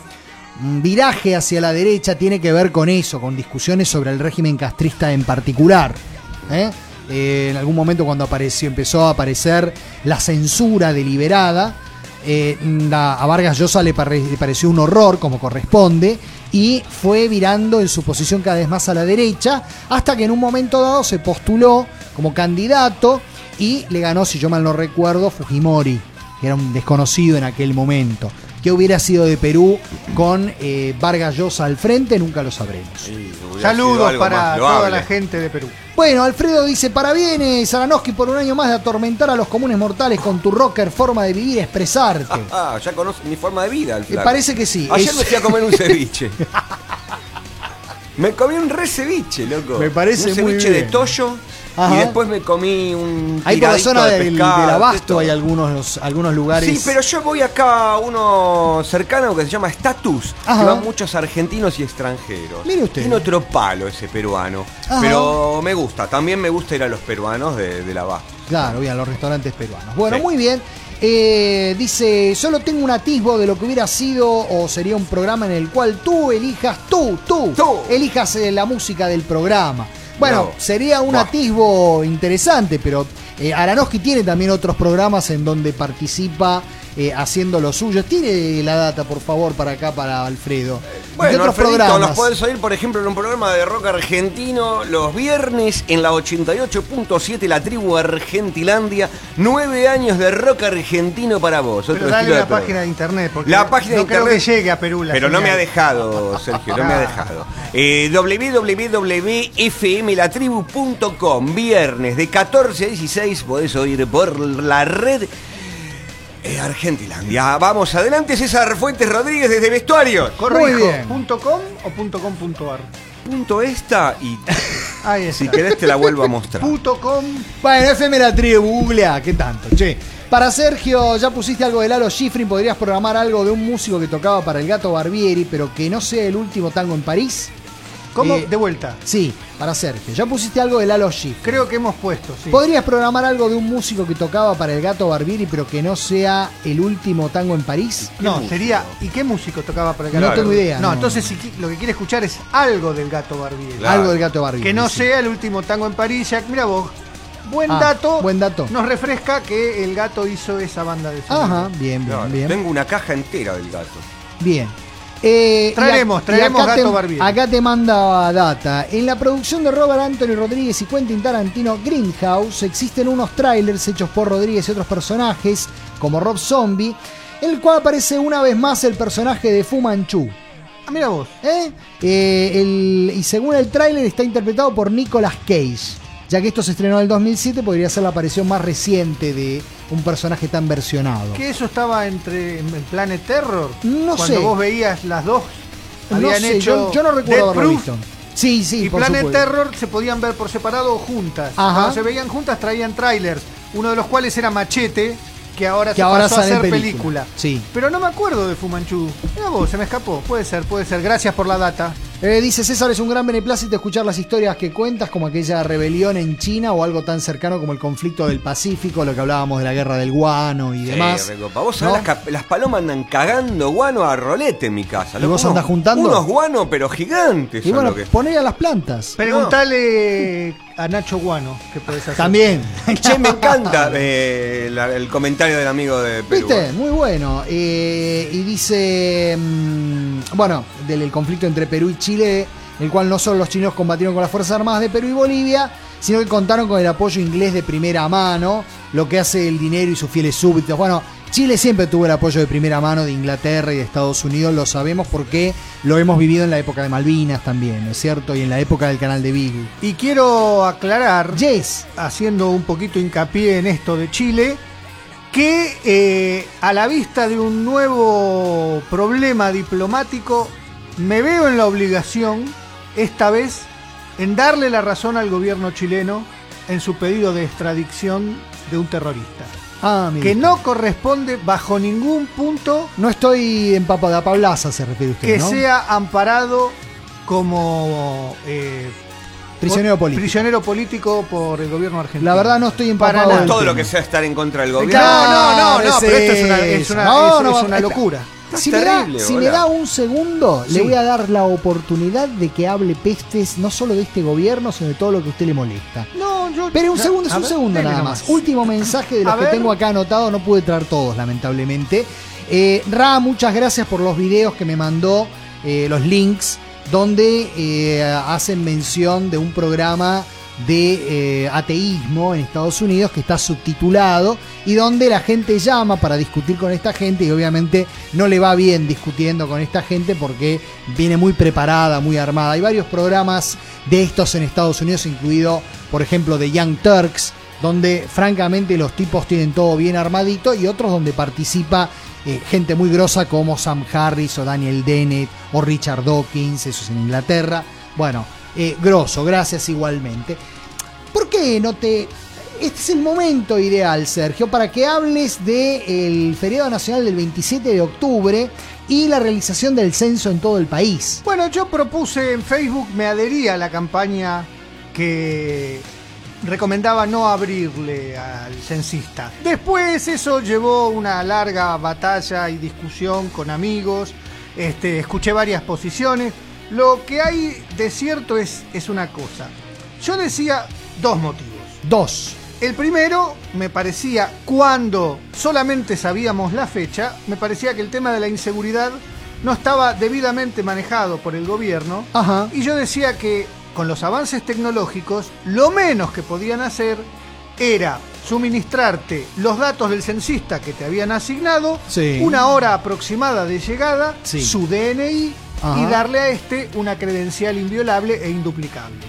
viraje hacia la derecha tiene que ver con eso, con discusiones sobre el régimen castrista en particular. ¿eh? Eh, en algún momento cuando apareció, empezó a aparecer la censura deliberada, eh, la- a Vargas Llosa le, pare- le pareció un horror, como corresponde, y fue virando en su posición cada vez más a la derecha, hasta que en un momento dado se postuló como candidato y le ganó, si yo mal no recuerdo, Fujimori, que era un desconocido en aquel momento. ¿Qué hubiera sido de Perú con eh, Vargas Llosa al frente? Nunca lo sabremos. Sí, hubiera sido Saludos algo para más toda loable. la gente de Perú. Bueno, Alfredo dice, parabienes, Aranowski, por un año más de atormentar a los comunes mortales con tu rocker forma de vivir y expresarte. Ah, ya conoce mi forma de vida. El Me flaco. parece que sí. Ayer Es- me fui a comer un ceviche. Me comí un re ceviche, loco. Me parece un muy ceviche bien. de tollo. Ajá. Y después me comí un Ahí por la tiradito zona de del, pescado, del de Abasto todo. hay algunos, algunos lugares. Sí, pero yo voy acá a uno cercano que se llama Status, Ajá. que van muchos argentinos y extranjeros. Mire usted. Tiene otro palo ese peruano. Ajá. Pero me gusta, también me gusta ir a los peruanos de, de la Abasto. Claro, bien, los restaurantes peruanos. Bueno, Sí. muy bien. Eh, dice, solo tengo un atisbo de lo que hubiera sido o sería un programa en el cual tú elijas, tú, tú, Tú. elijas eh, la música del programa. Bueno, No. sería un Buah. atisbo interesante, pero eh, Aranowski tiene también otros programas en donde participa eh, haciendo lo suyo. Tire la data, por favor, para acá, para Alfredo. ¿De Bueno, otros Alfredito, programas? nos podés oír, por ejemplo, en un programa de rock argentino los viernes en la ochenta y ocho punto siete La Tribu Argentilandia. Nueve años de rock argentino para vos. Pero otro dale estilo la de programa. página de internet. Porque La página no de creo internet. que llegue a Perú la Pero no me ha señal. dejado, Sergio, no me ha dejado. Eh, w w w punto f m la tribu punto com. Viernes de catorce a dieciséis podés oír por la red Eh, Argentilandia. Vamos, adelante, César Fuentes Rodríguez desde Vestuarios. Corrijo, ¿.com o .com.ar? Punto esta y Ahí está. si querés te la vuelvo a mostrar. .com. Bueno, F M la tribu, googlea, ¿qué tanto? Che. Para Sergio, ya pusiste algo de Lalo Schifrin, podrías programar algo de un músico que tocaba para el Gato Barbieri, pero que no sea el último tango en París. ¿Cómo? Eh, de vuelta. Sí, para Sergio. Ya pusiste algo de Lalo Schifrin. Creo que hemos puesto, sí. ¿Podrías programar algo de un músico que tocaba para el Gato Barbieri, pero que no sea el último tango en París? No, sería. ¿Y qué músico tocaba para el Gato No tengo idea. No, no. entonces si, lo que quiere escuchar es algo del Gato Barbieri. Claro. Algo del Gato Barbieri. Que no sí. sea el último tango en París. Ya, mira vos. Buen Ah, dato. Buen dato. Nos refresca que el Gato hizo esa banda de sonido. Ajá, bien, bien, Claro, bien. Tengo una caja entera del Gato. Bien. Eh, Traeremos, y a- traeremos y acá Gato te, Barbieri. Acá te manda data. En la producción de Robert Anthony Rodríguez y Quentin Tarantino, Grindhouse, existen unos trailers hechos por Rodríguez y otros personajes, como Rob Zombie, en el cual aparece una vez más el personaje de Fu Manchu. Ah, mira vos. ¿Eh? Eh, el- y según el tráiler está interpretado por Nicolas Cage. Ya que esto se estrenó en el dos mil siete, podría ser la aparición más reciente de un personaje tan versionado. ¿Que eso estaba entre en Planet Terror? No Cuando sé. vos veías las dos. No Habían sé, hecho yo, yo no recuerdo Death haberlo Proof visto. Sí, sí, y por Planet supuesto. Terror se podían ver por separado o juntas. Ajá. Cuando se veían juntas traían trailers, uno de los cuales era Machete, que ahora Que se ahora pasó a sale en hacer película. película. Sí. Pero no me acuerdo de Fu Manchu. Mira vos, se me escapó. Puede ser, puede ser. Gracias por la data. Eh, dice César, es un gran beneplácito escuchar las historias que cuentas, como aquella rebelión en China o algo tan cercano como el conflicto del Pacífico, lo que hablábamos de la guerra del guano y demás. Sí, recopa. Vos sabés, ¿no? las, cap- las palomas andan cagando guano a rolete en mi casa. ¿Y loco. vos Unos- andás juntando? Unos guanos, pero gigantes. Y son bueno, lo que- poné a las plantas. Preguntale a Nacho Guano qué podés hacer. También. Che, me encanta eh, la- el comentario del amigo de Perú. ¿Viste? Muy bueno. Eh, y dice, mm, bueno, del el conflicto entre Perú y Chile, el cual no solo los chilenos combatieron con las Fuerzas Armadas de Perú y Bolivia, sino que contaron con el apoyo inglés de primera mano, lo que hace el dinero y sus fieles súbditos. Bueno, Chile siempre tuvo el apoyo de primera mano de Inglaterra y de Estados Unidos, lo sabemos porque lo hemos vivido en la época de Malvinas también, ¿no es cierto? Y en la época del canal de Beagle. Y quiero aclarar, Yes. haciendo un poquito hincapié en esto de Chile, que eh, a la vista de un nuevo problema diplomático, me veo en la obligación, esta vez, en darle la razón al gobierno chileno en su pedido de extradición de un terrorista. Ah, mira. Que no corresponde bajo ningún punto No estoy en Papa de Pablaza, se refiere usted, que ¿no? sea amparado como eh, Prisionero político. prisionero político por el gobierno argentino. La verdad no estoy Para empapado nada. del Todo tema. lo que sea estar en contra del gobierno. No, no, no, no, es pero esto es una, es eso. una- No, es- no, es una está- locura. Si, Está me da, terrible, si me hola. da un segundo, Sí. le voy a dar la oportunidad de que hable pestes no solo de este gobierno, sino de todo lo que a usted le molesta. No, yo. Pero un a- segundo, es a un ver, segundo dele nada nomás. más. Último mensaje de los A que ver. tengo acá anotado, no pude traer todos, lamentablemente. Eh, Ra, muchas gracias por los videos que me mandó, eh, los links, donde eh, hacen mención de un programa de eh, ateísmo en Estados Unidos que está subtitulado y donde la gente llama para discutir con esta gente y obviamente no le va bien discutiendo con esta gente porque viene muy preparada, muy armada. Hay varios programas de estos en Estados Unidos, incluido por ejemplo The Young Turks, donde francamente los tipos tienen todo bien armadito, y otros donde participa eh, gente muy grosa como Sam Harris o Daniel Dennett o Richard Dawkins, eso es en Inglaterra. Bueno, eh, grosso, gracias igualmente. ¿Por qué no te...? Este es el momento ideal, Sergio, para que hables del feriado nacional del veintisiete de octubre y la realización del censo en todo el país. Bueno, yo propuse en Facebook, me adherí a la campaña que recomendaba no abrirle al censista. Después eso llevó una larga batalla y discusión con amigos. Este, escuché varias posiciones. Lo que hay de cierto es, es una cosa. Yo decía dos motivos. Dos. El primero, me parecía, cuando solamente sabíamos la fecha, me parecía que el tema de la inseguridad no estaba debidamente manejado por el gobierno. Ajá. Y yo decía que con los avances tecnológicos, lo menos que podían hacer era suministrarte los datos del censista que te habían asignado, Sí. una hora aproximada de llegada, Sí. su D N I Ajá. y darle a este una credencial inviolable e induplicable.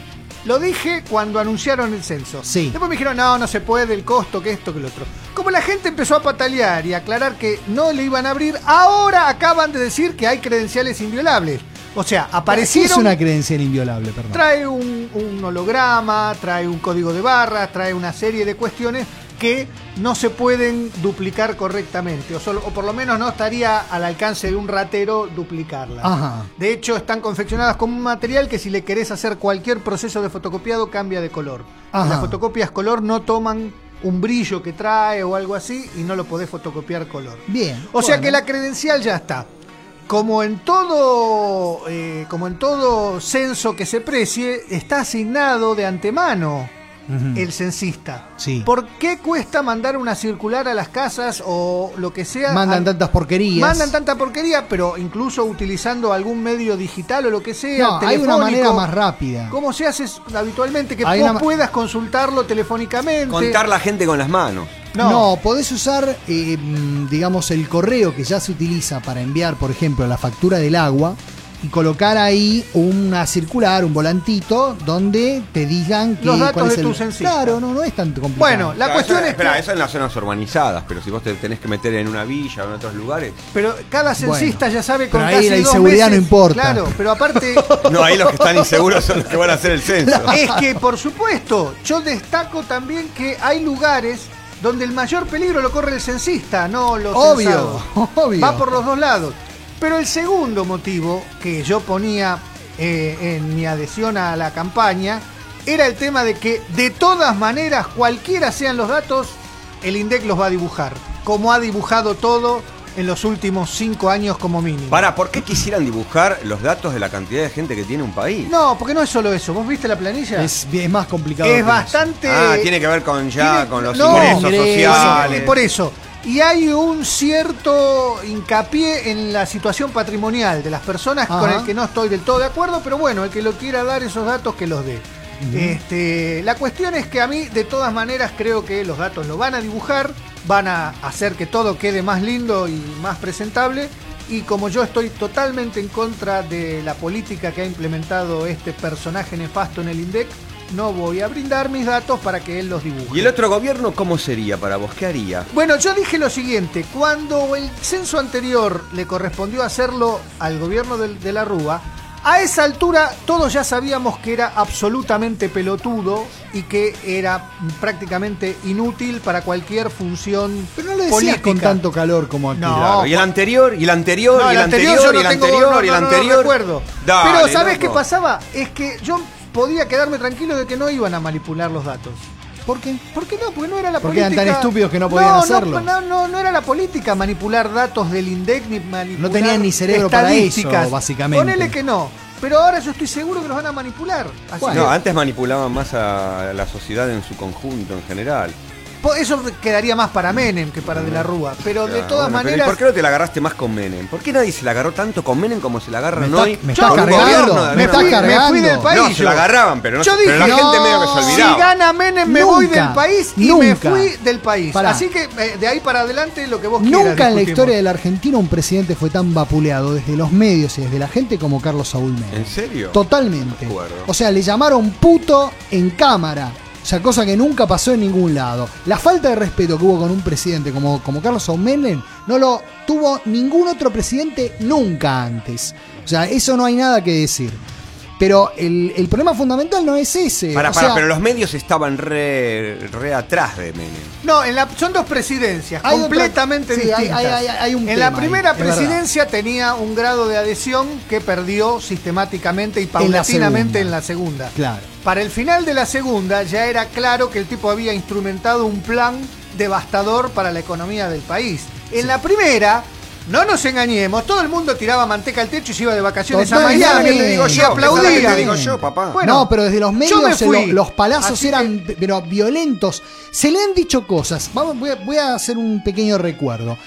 Lo dije cuando anunciaron el censo. Sí. Después me dijeron, no, no se puede, el costo, que esto, que lo otro. Como la gente empezó a patalear y a aclarar que no le iban a abrir, ahora acaban de decir que hay credenciales inviolables. O sea, aparecieron... ¿Qué es una credencial inviolable, perdón? Trae un, un holograma, trae un código de barras, trae una serie de cuestiones que no se pueden duplicar correctamente, o, solo, o por lo menos no estaría al alcance de un ratero duplicarla. Ajá. De hecho, están confeccionadas con un material que si le querés hacer cualquier proceso de fotocopiado cambia de color. Ajá. Las fotocopias color no toman un brillo que trae o algo así y no lo podés fotocopiar color. Bien. O sea bueno. que la credencial ya está. Como en todo, eh, como en todo censo que se precie, está asignado de antemano. Uh-huh. El censista. Sí. ¿Por qué cuesta mandar una circular a las casas o lo que sea? Mandan al... tantas porquerías. Mandan tanta porquería, pero incluso utilizando algún medio digital o lo que sea. No, hay una manera más rápida. ¿Cómo se hace habitualmente? Que hay vos una... puedas consultarlo telefónicamente. Contar la gente con las manos. No, no podés usar, eh, digamos, el correo que ya se utiliza para enviar, por ejemplo, la factura del agua y colocar ahí una circular, un volantito, donde te digan que los datos de el... tu censista. Claro, no, no es tan complicado. Bueno, la claro, cuestión eso, es espera, que... eso en las zonas urbanizadas, pero si vos te tenés que meter en una villa o en otros lugares... Pero cada censista bueno, ya sabe con pero casi ahí la dos inseguridad meses, no importa. Claro, pero aparte... No, ahí los que están inseguros son los que van a hacer el censo. Es que, por supuesto, yo destaco también que hay lugares donde el mayor peligro lo corre el censista, no los obvio, censados. obvio. Va por los dos lados. Pero el segundo motivo que yo ponía eh, en mi adhesión a la campaña era el tema de que, de todas maneras, cualquiera sean los datos, el INDEC los va a dibujar, como ha dibujado todo en los últimos cinco años como mínimo. Para, ¿por qué quisieran dibujar los datos de la cantidad de gente que tiene un país? No, porque no es solo eso. ¿Vos viste la planilla? Es, es más complicado. Es bastante... Ah, tiene que ver con ya, tiene... con los no, ingresos ingresos, sociales. Por eso. Y hay un cierto hincapié en la situación patrimonial de las personas. Ajá. Con el que no estoy del todo de acuerdo, pero bueno, el que lo quiera dar esos datos, que los dé. Uh-huh. Este, la cuestión es que a mí, de todas maneras, creo que los datos lo van a dibujar, van a hacer que todo quede más lindo y más presentable. Y como yo estoy totalmente en contra de la política que ha implementado este personaje nefasto en el INDEC, no voy a brindar mis datos para que él los dibuje. ¿Y el otro gobierno cómo sería para vos? ¿Qué haría? Bueno, yo dije lo siguiente: cuando el censo anterior le correspondió hacerlo al gobierno de, de la Rúa, a esa altura todos ya sabíamos que era absolutamente pelotudo y que era prácticamente inútil para cualquier función Pero no lo decías política. Con tanto calor como aquí. No, claro. ¿Y el anterior? ¿Y el anterior? No, ¿Y el, el anterior? anterior? ¿Y el Yo no tengo- anterior? no, ¿Y el no, no, anterior? no recuerdo. Dale, Pero ¿sabes loco. qué pasaba? Es que yo podía quedarme tranquilo de que no iban a manipular los datos. ¿Por qué? ¿Por qué no? Porque no era la Porque política. eran tan estúpidos que no podían no, hacerlo. No, no, no era la política manipular datos del INDEC ni manipular No tenían ni cerebro para estadísticas. eso, básicamente. Ponele que no. Pero ahora yo estoy seguro que los van a manipular. Así Bueno, que no, antes manipulaban más a la sociedad en su conjunto, en general. eso quedaría más para Menem que para De la Rúa. Pero Claro, de todas bueno, pero maneras. ¿y por qué no te la agarraste más con Menem? ¿Por qué nadie se la agarró tanto con Menem como se la agarran Me está- hoy? me está con un cargando, gobierno de me alguna está manera? cargando. Me fui del país. No, se yo. la agarraban, pero, no, Yo pero la dije, gente medio que se olvidaba. Si gana Menem me Nunca, voy del país y nunca. me fui del país. Pará. Así que eh, de ahí para adelante lo que vos quieras. Nunca en la discutimos. historia de la Argentina un presidente fue tan vapuleado desde los medios y desde la gente como Carlos Saúl Menem. ¿En serio? Totalmente. No me acuerdo. O sea, le llamaron puto en cámara. O sea, cosa que nunca pasó en ningún lado. La falta de respeto que hubo con un presidente como, como Carlos Saúl Menem no lo tuvo ningún otro presidente nunca antes. O sea, eso no hay nada que decir. Pero el, el problema fundamental no es ese. Para, o para, sea, pero los medios estaban re, re atrás de Menem. No, en la, son dos presidencias Hay completamente otra- sí, hay- distintas. hay- hay- hay un en la tema ahí, primera es verdad. presidencia tenía un grado de adhesión que perdió sistemáticamente y paulatinamente en la segunda. Claro. Para el final de la segunda ya era claro que el tipo había instrumentado un plan devastador para la economía del país. En la primera, no nos engañemos, todo el mundo tiraba manteca al techo y se iba de vacaciones Totalmente. a Miami. Esa es la que te digo y yo, aplaudía. esa es la que te digo yo, papá. Bueno, no, pero desde los yo medios me eh, fui. lo- los palazos Así eran que- pero violentos. Se le han dicho cosas. Vamos, voy, a, voy a hacer un pequeño recuerdo.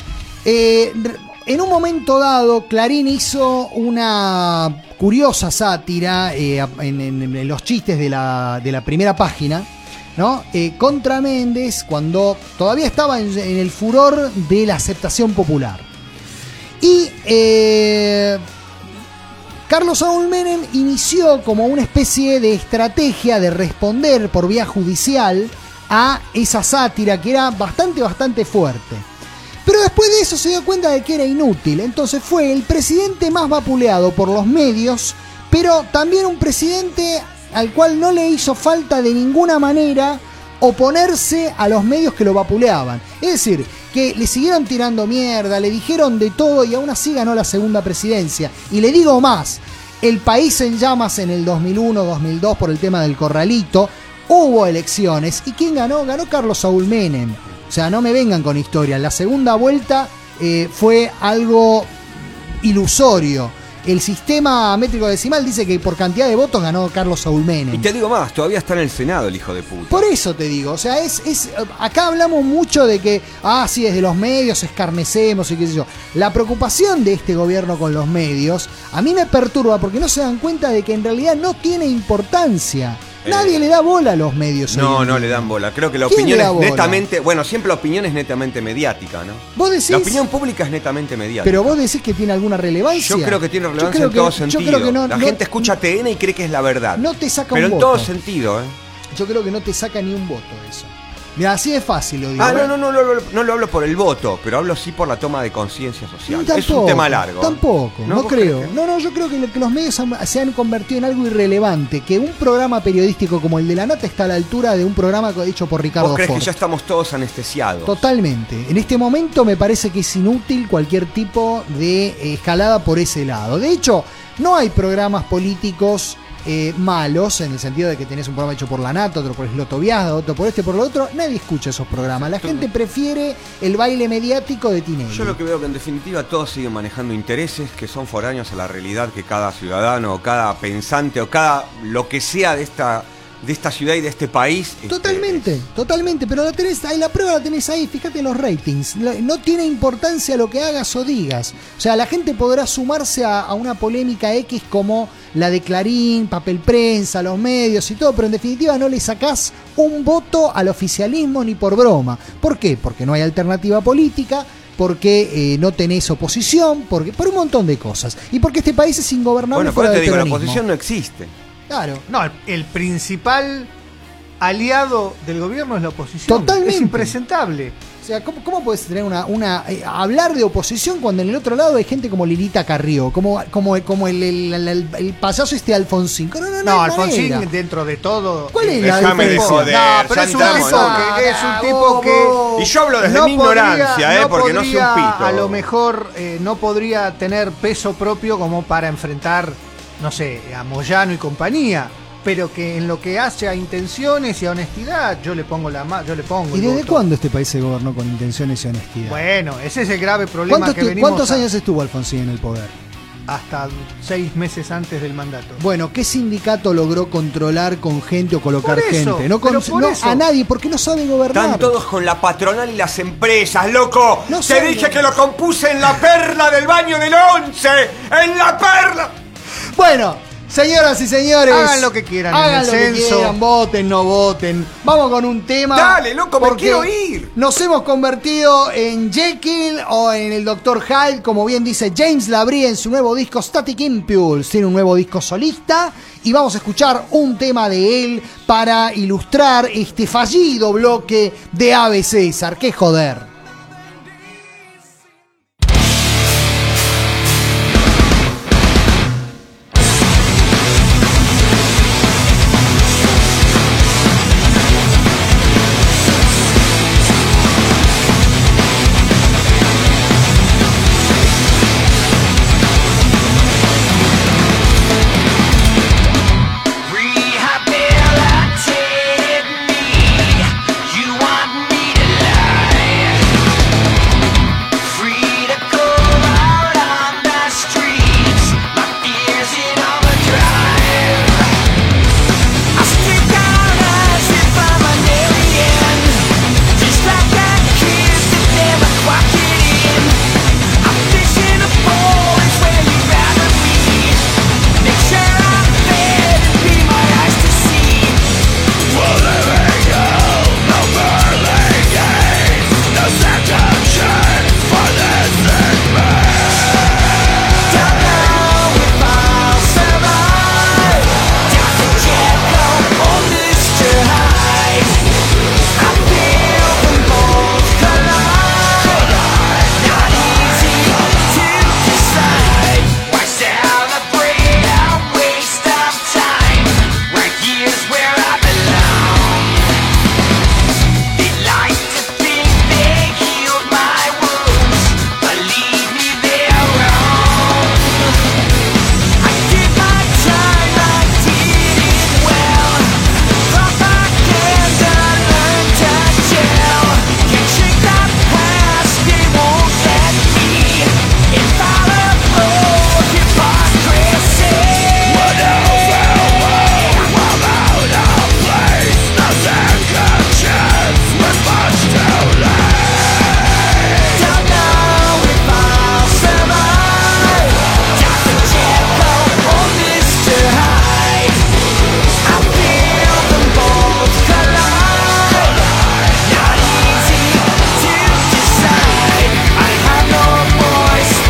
Eh, re- en un momento dado, Clarín hizo una curiosa sátira eh, en, en- en los chistes de la, de la primera página, ¿no? Eh, contra Méndez, cuando todavía estaba en, en el furor de la aceptación popular. Y eh, Carlos Saúl Menem inició como una especie de estrategia de responder por vía judicial a esa sátira que era bastante, bastante fuerte. Pero después de eso se dio cuenta de que era inútil. Entonces fue el presidente más vapuleado por los medios, pero también un presidente al cual no le hizo falta de ninguna manera oponerse a los medios que lo vapuleaban. Es decir, que le siguieron tirando mierda, le dijeron de todo y aún así ganó la segunda presidencia. Y le digo más, el país en llamas en el dos mil uno, dos mil dos por el tema del corralito, hubo elecciones. ¿Y quién ganó? Ganó Carlos Saúl Menem. O sea, no me vengan con historias. La segunda vuelta eh, fue algo ilusorio. El sistema métrico decimal dice que por cantidad de votos ganó Carlos Saúl Menem. Y te digo más, todavía está en el Senado el hijo de puta. Por eso te digo, o sea, es, es acá hablamos mucho de que, ah, sí, desde los medios escarnecemos y qué sé yo. La preocupación de este gobierno con los medios a mí me perturba porque no se dan cuenta de que en realidad no tiene importancia. Nadie eh, le da bola a los medios. No, no le dan bola. Creo que la opinión es netamente... Bueno, siempre la opinión es netamente mediática, ¿no? ¿Vos decís? La opinión pública es netamente mediática. Pero vos decís que tiene alguna relevancia. Yo creo que tiene relevancia en que, todo sentido. Yo creo que no, la no, gente escucha T N y cree que es la verdad. No te saca Pero un en voto. todo sentido, ¿eh? Yo creo que no te saca ni un voto eso. Mira, así de fácil lo digo. Ah, no, no, no, no, no, no lo hablo por el voto, pero hablo sí por la toma de conciencia social. Tampoco, es un tema largo. Tampoco, no, no creo. Que... No, no, yo creo que, que los medios han, se han convertido en algo irrelevante. Que un programa periodístico como el de La Nata está a la altura de un programa hecho por Ricardo ¿Vos crees Ford? Que ya estamos todos anestesiados? Totalmente. En este momento me parece que es inútil cualquier tipo de escalada por ese lado. De hecho, no hay programas políticos Eh, malos, en el sentido de que tenés un programa hecho por La Nata, otro por Sloto Viazda, otro por este, por lo otro. Nadie escucha esos programas. La gente prefiere el baile mediático de Tinelli. Yo lo que veo que en definitiva todos siguen manejando intereses que son foráneos a la realidad que cada ciudadano o cada pensante o cada lo que sea de esta de esta ciudad y de este país. Totalmente, este, totalmente, pero la tenés ahí, la prueba la tenés ahí, fíjate en los ratings. No tiene importancia lo que hagas o digas. O sea, la gente podrá sumarse a, a una polémica X como la de Clarín, Papel Prensa, los medios y todo, pero en definitiva no le sacás un voto al oficialismo ni por broma. ¿Por qué? Porque no hay alternativa política, porque eh, no tenés oposición, porque por un montón de cosas. Y porque este país es ingobernable. Bueno, fuera te del digo, peronismo. la oposición no existe. Claro. No, el, el principal aliado del gobierno es la oposición. Totalmente. Es impresentable. O sea, ¿cómo, cómo puedes tener una, una eh, hablar de oposición cuando en el otro lado hay gente como Lilita Carrió, como, como, como el, el, el, el, el payaso este Alfonsín? No, no, no, no Alfonsín manera. Dentro de todo. ¿Cuál es la Déjame de joder. No, pero es un, tipo que, es un tipo que. Y yo hablo desde no mi ignorancia, podría, eh, no porque podría, no sé un pito. A lo mejor eh, no podría tener peso propio como para enfrentar, no sé, a Moyano y compañía. Pero que en lo que hace a intenciones y a honestidad, yo le pongo la yo le pongo. ¿Y desde voto. cuándo este país se gobernó con intenciones y honestidad? Bueno, ese es el grave problema ¿Cuántos, que venimos ¿Cuántos a... años estuvo Alfonsín en el poder? Hasta seis meses antes del mandato. Bueno, ¿qué sindicato logró controlar con gente o colocar por eso, gente? No, con, por no eso. a nadie, porque no sabe gobernar. Están todos con la patronal y las empresas, loco. No Te sabe. dije que lo compuse en la perla del baño del once. En la perla. Bueno. Señoras y señores, hagan lo que quieran, hagan en el lo censo. que quieran, voten, no voten. Vamos con un tema. Dale, loco, me quiero ir. Nos hemos convertido en Jekyll o en el doctor Hyde, como bien dice James Labrie en su nuevo disco Static Impulse. Tiene un nuevo disco solista y vamos a escuchar un tema de él para ilustrar este fallido bloque de Ave César. ¡Qué joder! Rehabilitate me. You want me to lie?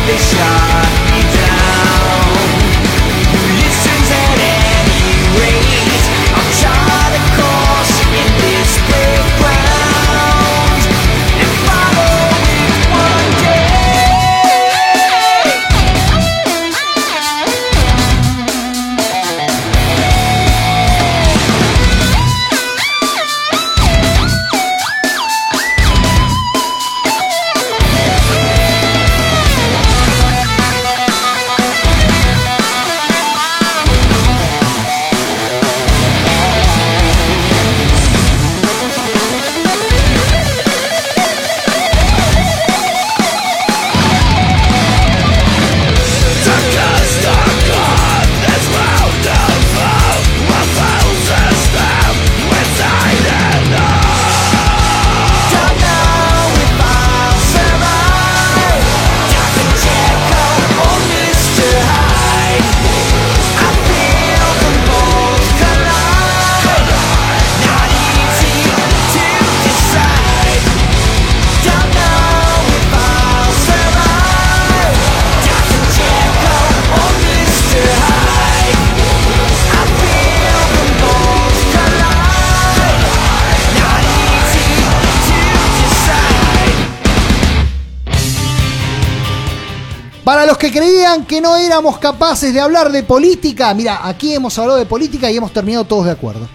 they shot me down. Who listens at any rate? I'll chart a course in this playground and follow it one day. Para los que creían que no éramos capaces de hablar de política, mira, aquí hemos hablado de política y hemos terminado todos de acuerdo.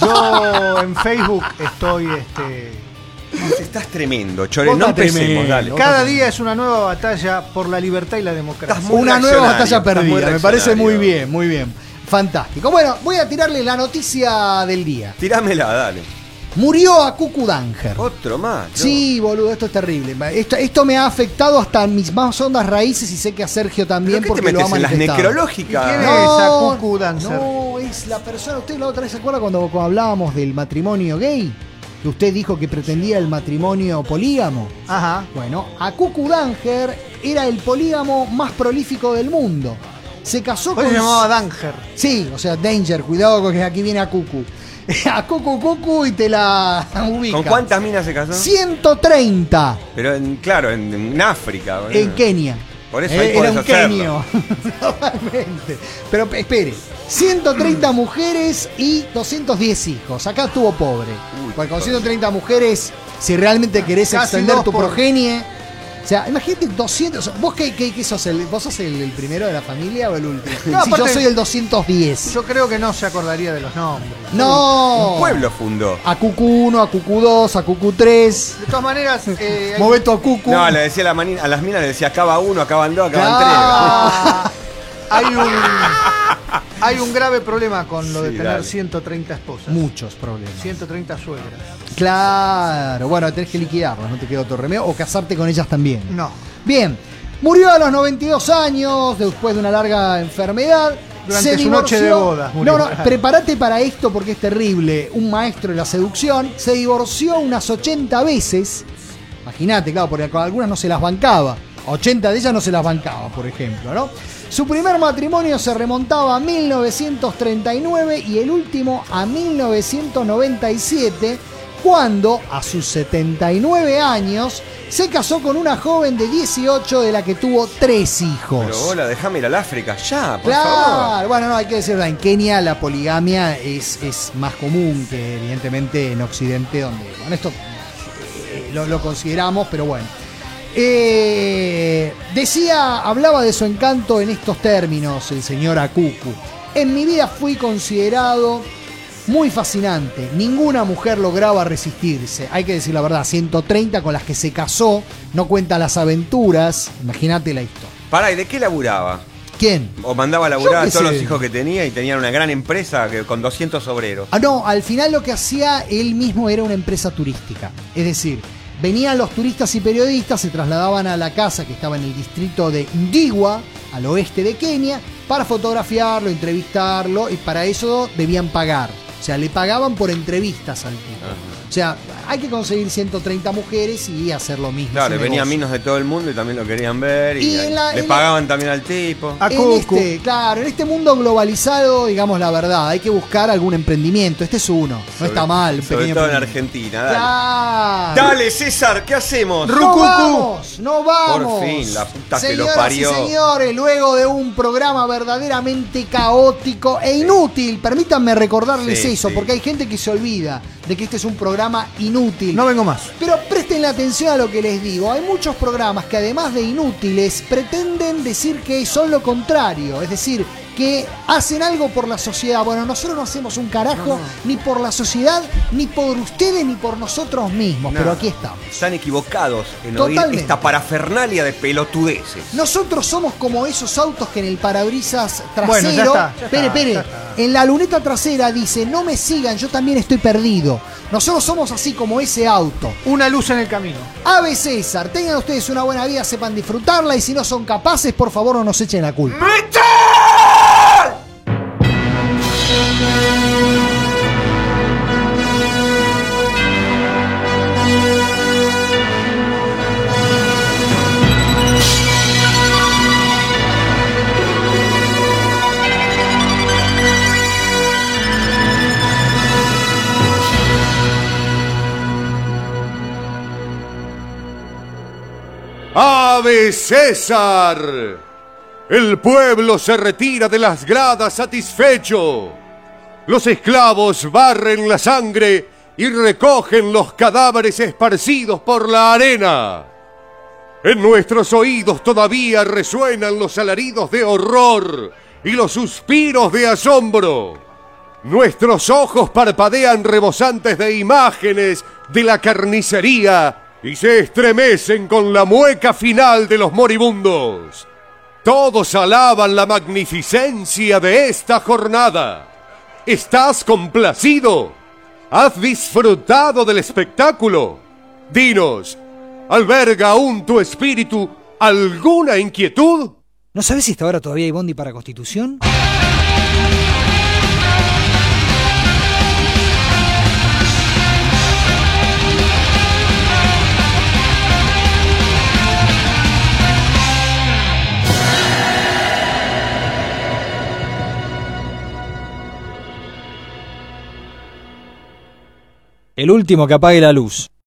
Yo en Facebook estoy, este... Estás tremendo, Chore, no empecemos, dale. Cada día es una nueva batalla por la libertad y la democracia. Una nueva batalla perdida, me parece muy bien, muy bien. Fantástico. Bueno, voy a tirarle la noticia del día. Tirámela, dale. Murió a Cucu Danger. Otro más. ¿No? Sí, boludo, esto es terrible. Esto, esto me ha afectado hasta en mis más hondas raíces y sé que a Sergio también. ¿Pero qué porque te metes lo ha en las manifestado. necrológicas? ¿Quién no, es esa Cucu Danger? No, es la persona. ¿Usted la otra vez se acuerda cuando, cuando hablábamos del matrimonio gay? Que usted dijo que pretendía el matrimonio polígamo. Ajá. Bueno, a Cucu Danger era el polígamo más prolífico del mundo. Se casó con... se llamaba Danger. Sí, o sea, Danger, cuidado porque aquí viene a Cucu. A Cucu Cucu y te la ubica. ¿Con cuántas minas se casó? ciento treinta. Pero en, claro, en, en África. ¿verdad? En Kenia. Por eso eh, ahí era podés un hacerlo. kenio. Totalmente. Pero espere, ciento treinta mujeres y doscientos diez hijos. Acá estuvo pobre. Uy, porque con ciento treinta mujeres, si realmente querés Casi extender tu por... progenie. O sea, imagínate doscientos. ¿Vos qué, qué, qué sos? El, ¿Vos sos el, el primero de la familia o el último? No, si aparte, yo soy el doscientos diez. Yo creo que no se acordaría de los nombres. No. Un pueblo fundó. A Cucu uno, a Cucu dos, a Cucu tres. De todas maneras, eh, hay... Moveto a Cucu. No, le decía a, la manina, a las minas, le decía acaba uno, acaban dos, acaban Ah. tres. hay un hay un grave problema con lo de Sí, tener dale. ciento treinta esposas. Muchos problemas. ciento treinta suegras. Claro, bueno, tenés que liquidarlas, no te queda otro remedio. O casarte con ellas también. No. Bien, murió a los noventa y dos años después de una larga enfermedad. Durante Se su noche de boda. No, no, prepárate para esto porque es terrible. Un maestro de la seducción se divorció unas ochenta veces. Imagínate, claro, porque con algunas no se las bancaba. ochenta de ellas no se las bancaba, por ejemplo, ¿no? Su primer matrimonio se remontaba a mil novecientos treinta y nueve y el último a mil novecientos noventa y siete, cuando, a sus setenta y nueve años, se casó con una joven de dieciocho de la que tuvo tres hijos. Pero hola, déjame ir al África ya, por Claro, favor. bueno, no, hay que decirlo, en Kenia la poligamia es, es más común que evidentemente en Occidente, donde, bueno, esto eh, lo, lo consideramos, pero bueno. Eh, decía, hablaba de su encanto en estos términos el señor Akuku. En mi vida fui considerado muy fascinante. Ninguna mujer lograba resistirse. Hay que decir la verdad, ciento treinta con las que se casó, no cuenta las aventuras. Imagínate la historia. Pará, ¿y de qué laburaba? ¿Quién? O mandaba a laburar Yo a qué todos sé. los hijos que tenía y tenían una gran empresa que, con doscientos obreros. Ah, no, al final lo que hacía él mismo era una empresa turística. Es decir, venían los turistas y periodistas, se trasladaban a la casa que estaba en el distrito de Ndigua, al oeste de Kenia, para fotografiarlo, entrevistarlo, y para eso debían pagar. O sea, le pagaban por entrevistas al tipo. Ajá. O sea, hay que conseguir ciento treinta mujeres y hacer lo mismo. Claro, venían minos de todo el mundo y también lo querían ver. Y, Y en la- le en pagaban también al tipo. En este, claro, en este mundo globalizado, digamos la verdad, hay que buscar algún emprendimiento. Este es uno, no Sobre- está mal. Un Sobre pequeño todo en emprendimiento. Argentina, dale. Claro. Dale, César, ¿qué hacemos? ¡No vamos! ¡No vamos! Por fin, la puta que lo Señoras parió. y señores, luego de un programa verdaderamente caótico e inútil, permítanme recordarles Sí, eso, sí. porque hay gente que se olvida de que este es un programa inútil. No vengo más. Pero presten atención a lo que les digo. Hay muchos programas que además de inútiles pretenden decir que son lo contrario. Es decir, que hacen algo por la sociedad. Bueno, nosotros no hacemos un carajo No, no. ni por la sociedad, ni por ustedes, ni por nosotros mismos. No, Pero aquí estamos. Están equivocados en oír Totalmente. esta parafernalia de pelotudeces. Nosotros somos como esos autos que en el parabrisas trasero. Bueno, ya está, ya espere, está, espere. ya está. En la luneta trasera dice: no me sigan, yo también estoy perdido. Nosotros somos así como ese auto. Una luz en el camino. Ave César, tengan ustedes una buena vida, sepan disfrutarla y si no son capaces, por favor no nos echen la culpa. ¡Ave César! El pueblo se retira de las gradas satisfecho. Los esclavos barren la sangre y recogen los cadáveres esparcidos por la arena. En nuestros oídos todavía resuenan los alaridos de horror y los suspiros de asombro. Nuestros ojos parpadean rebosantes de imágenes de la carnicería y se estremecen con la mueca final de los moribundos. Todos alaban la magnificencia de esta jornada. ¿Estás complacido? ¿Has disfrutado del espectáculo? Dinos, ¿alberga aún tu espíritu alguna inquietud? ¿No sabes si hasta ahora todavía hay bondi para Constitución? El último que apague la luz.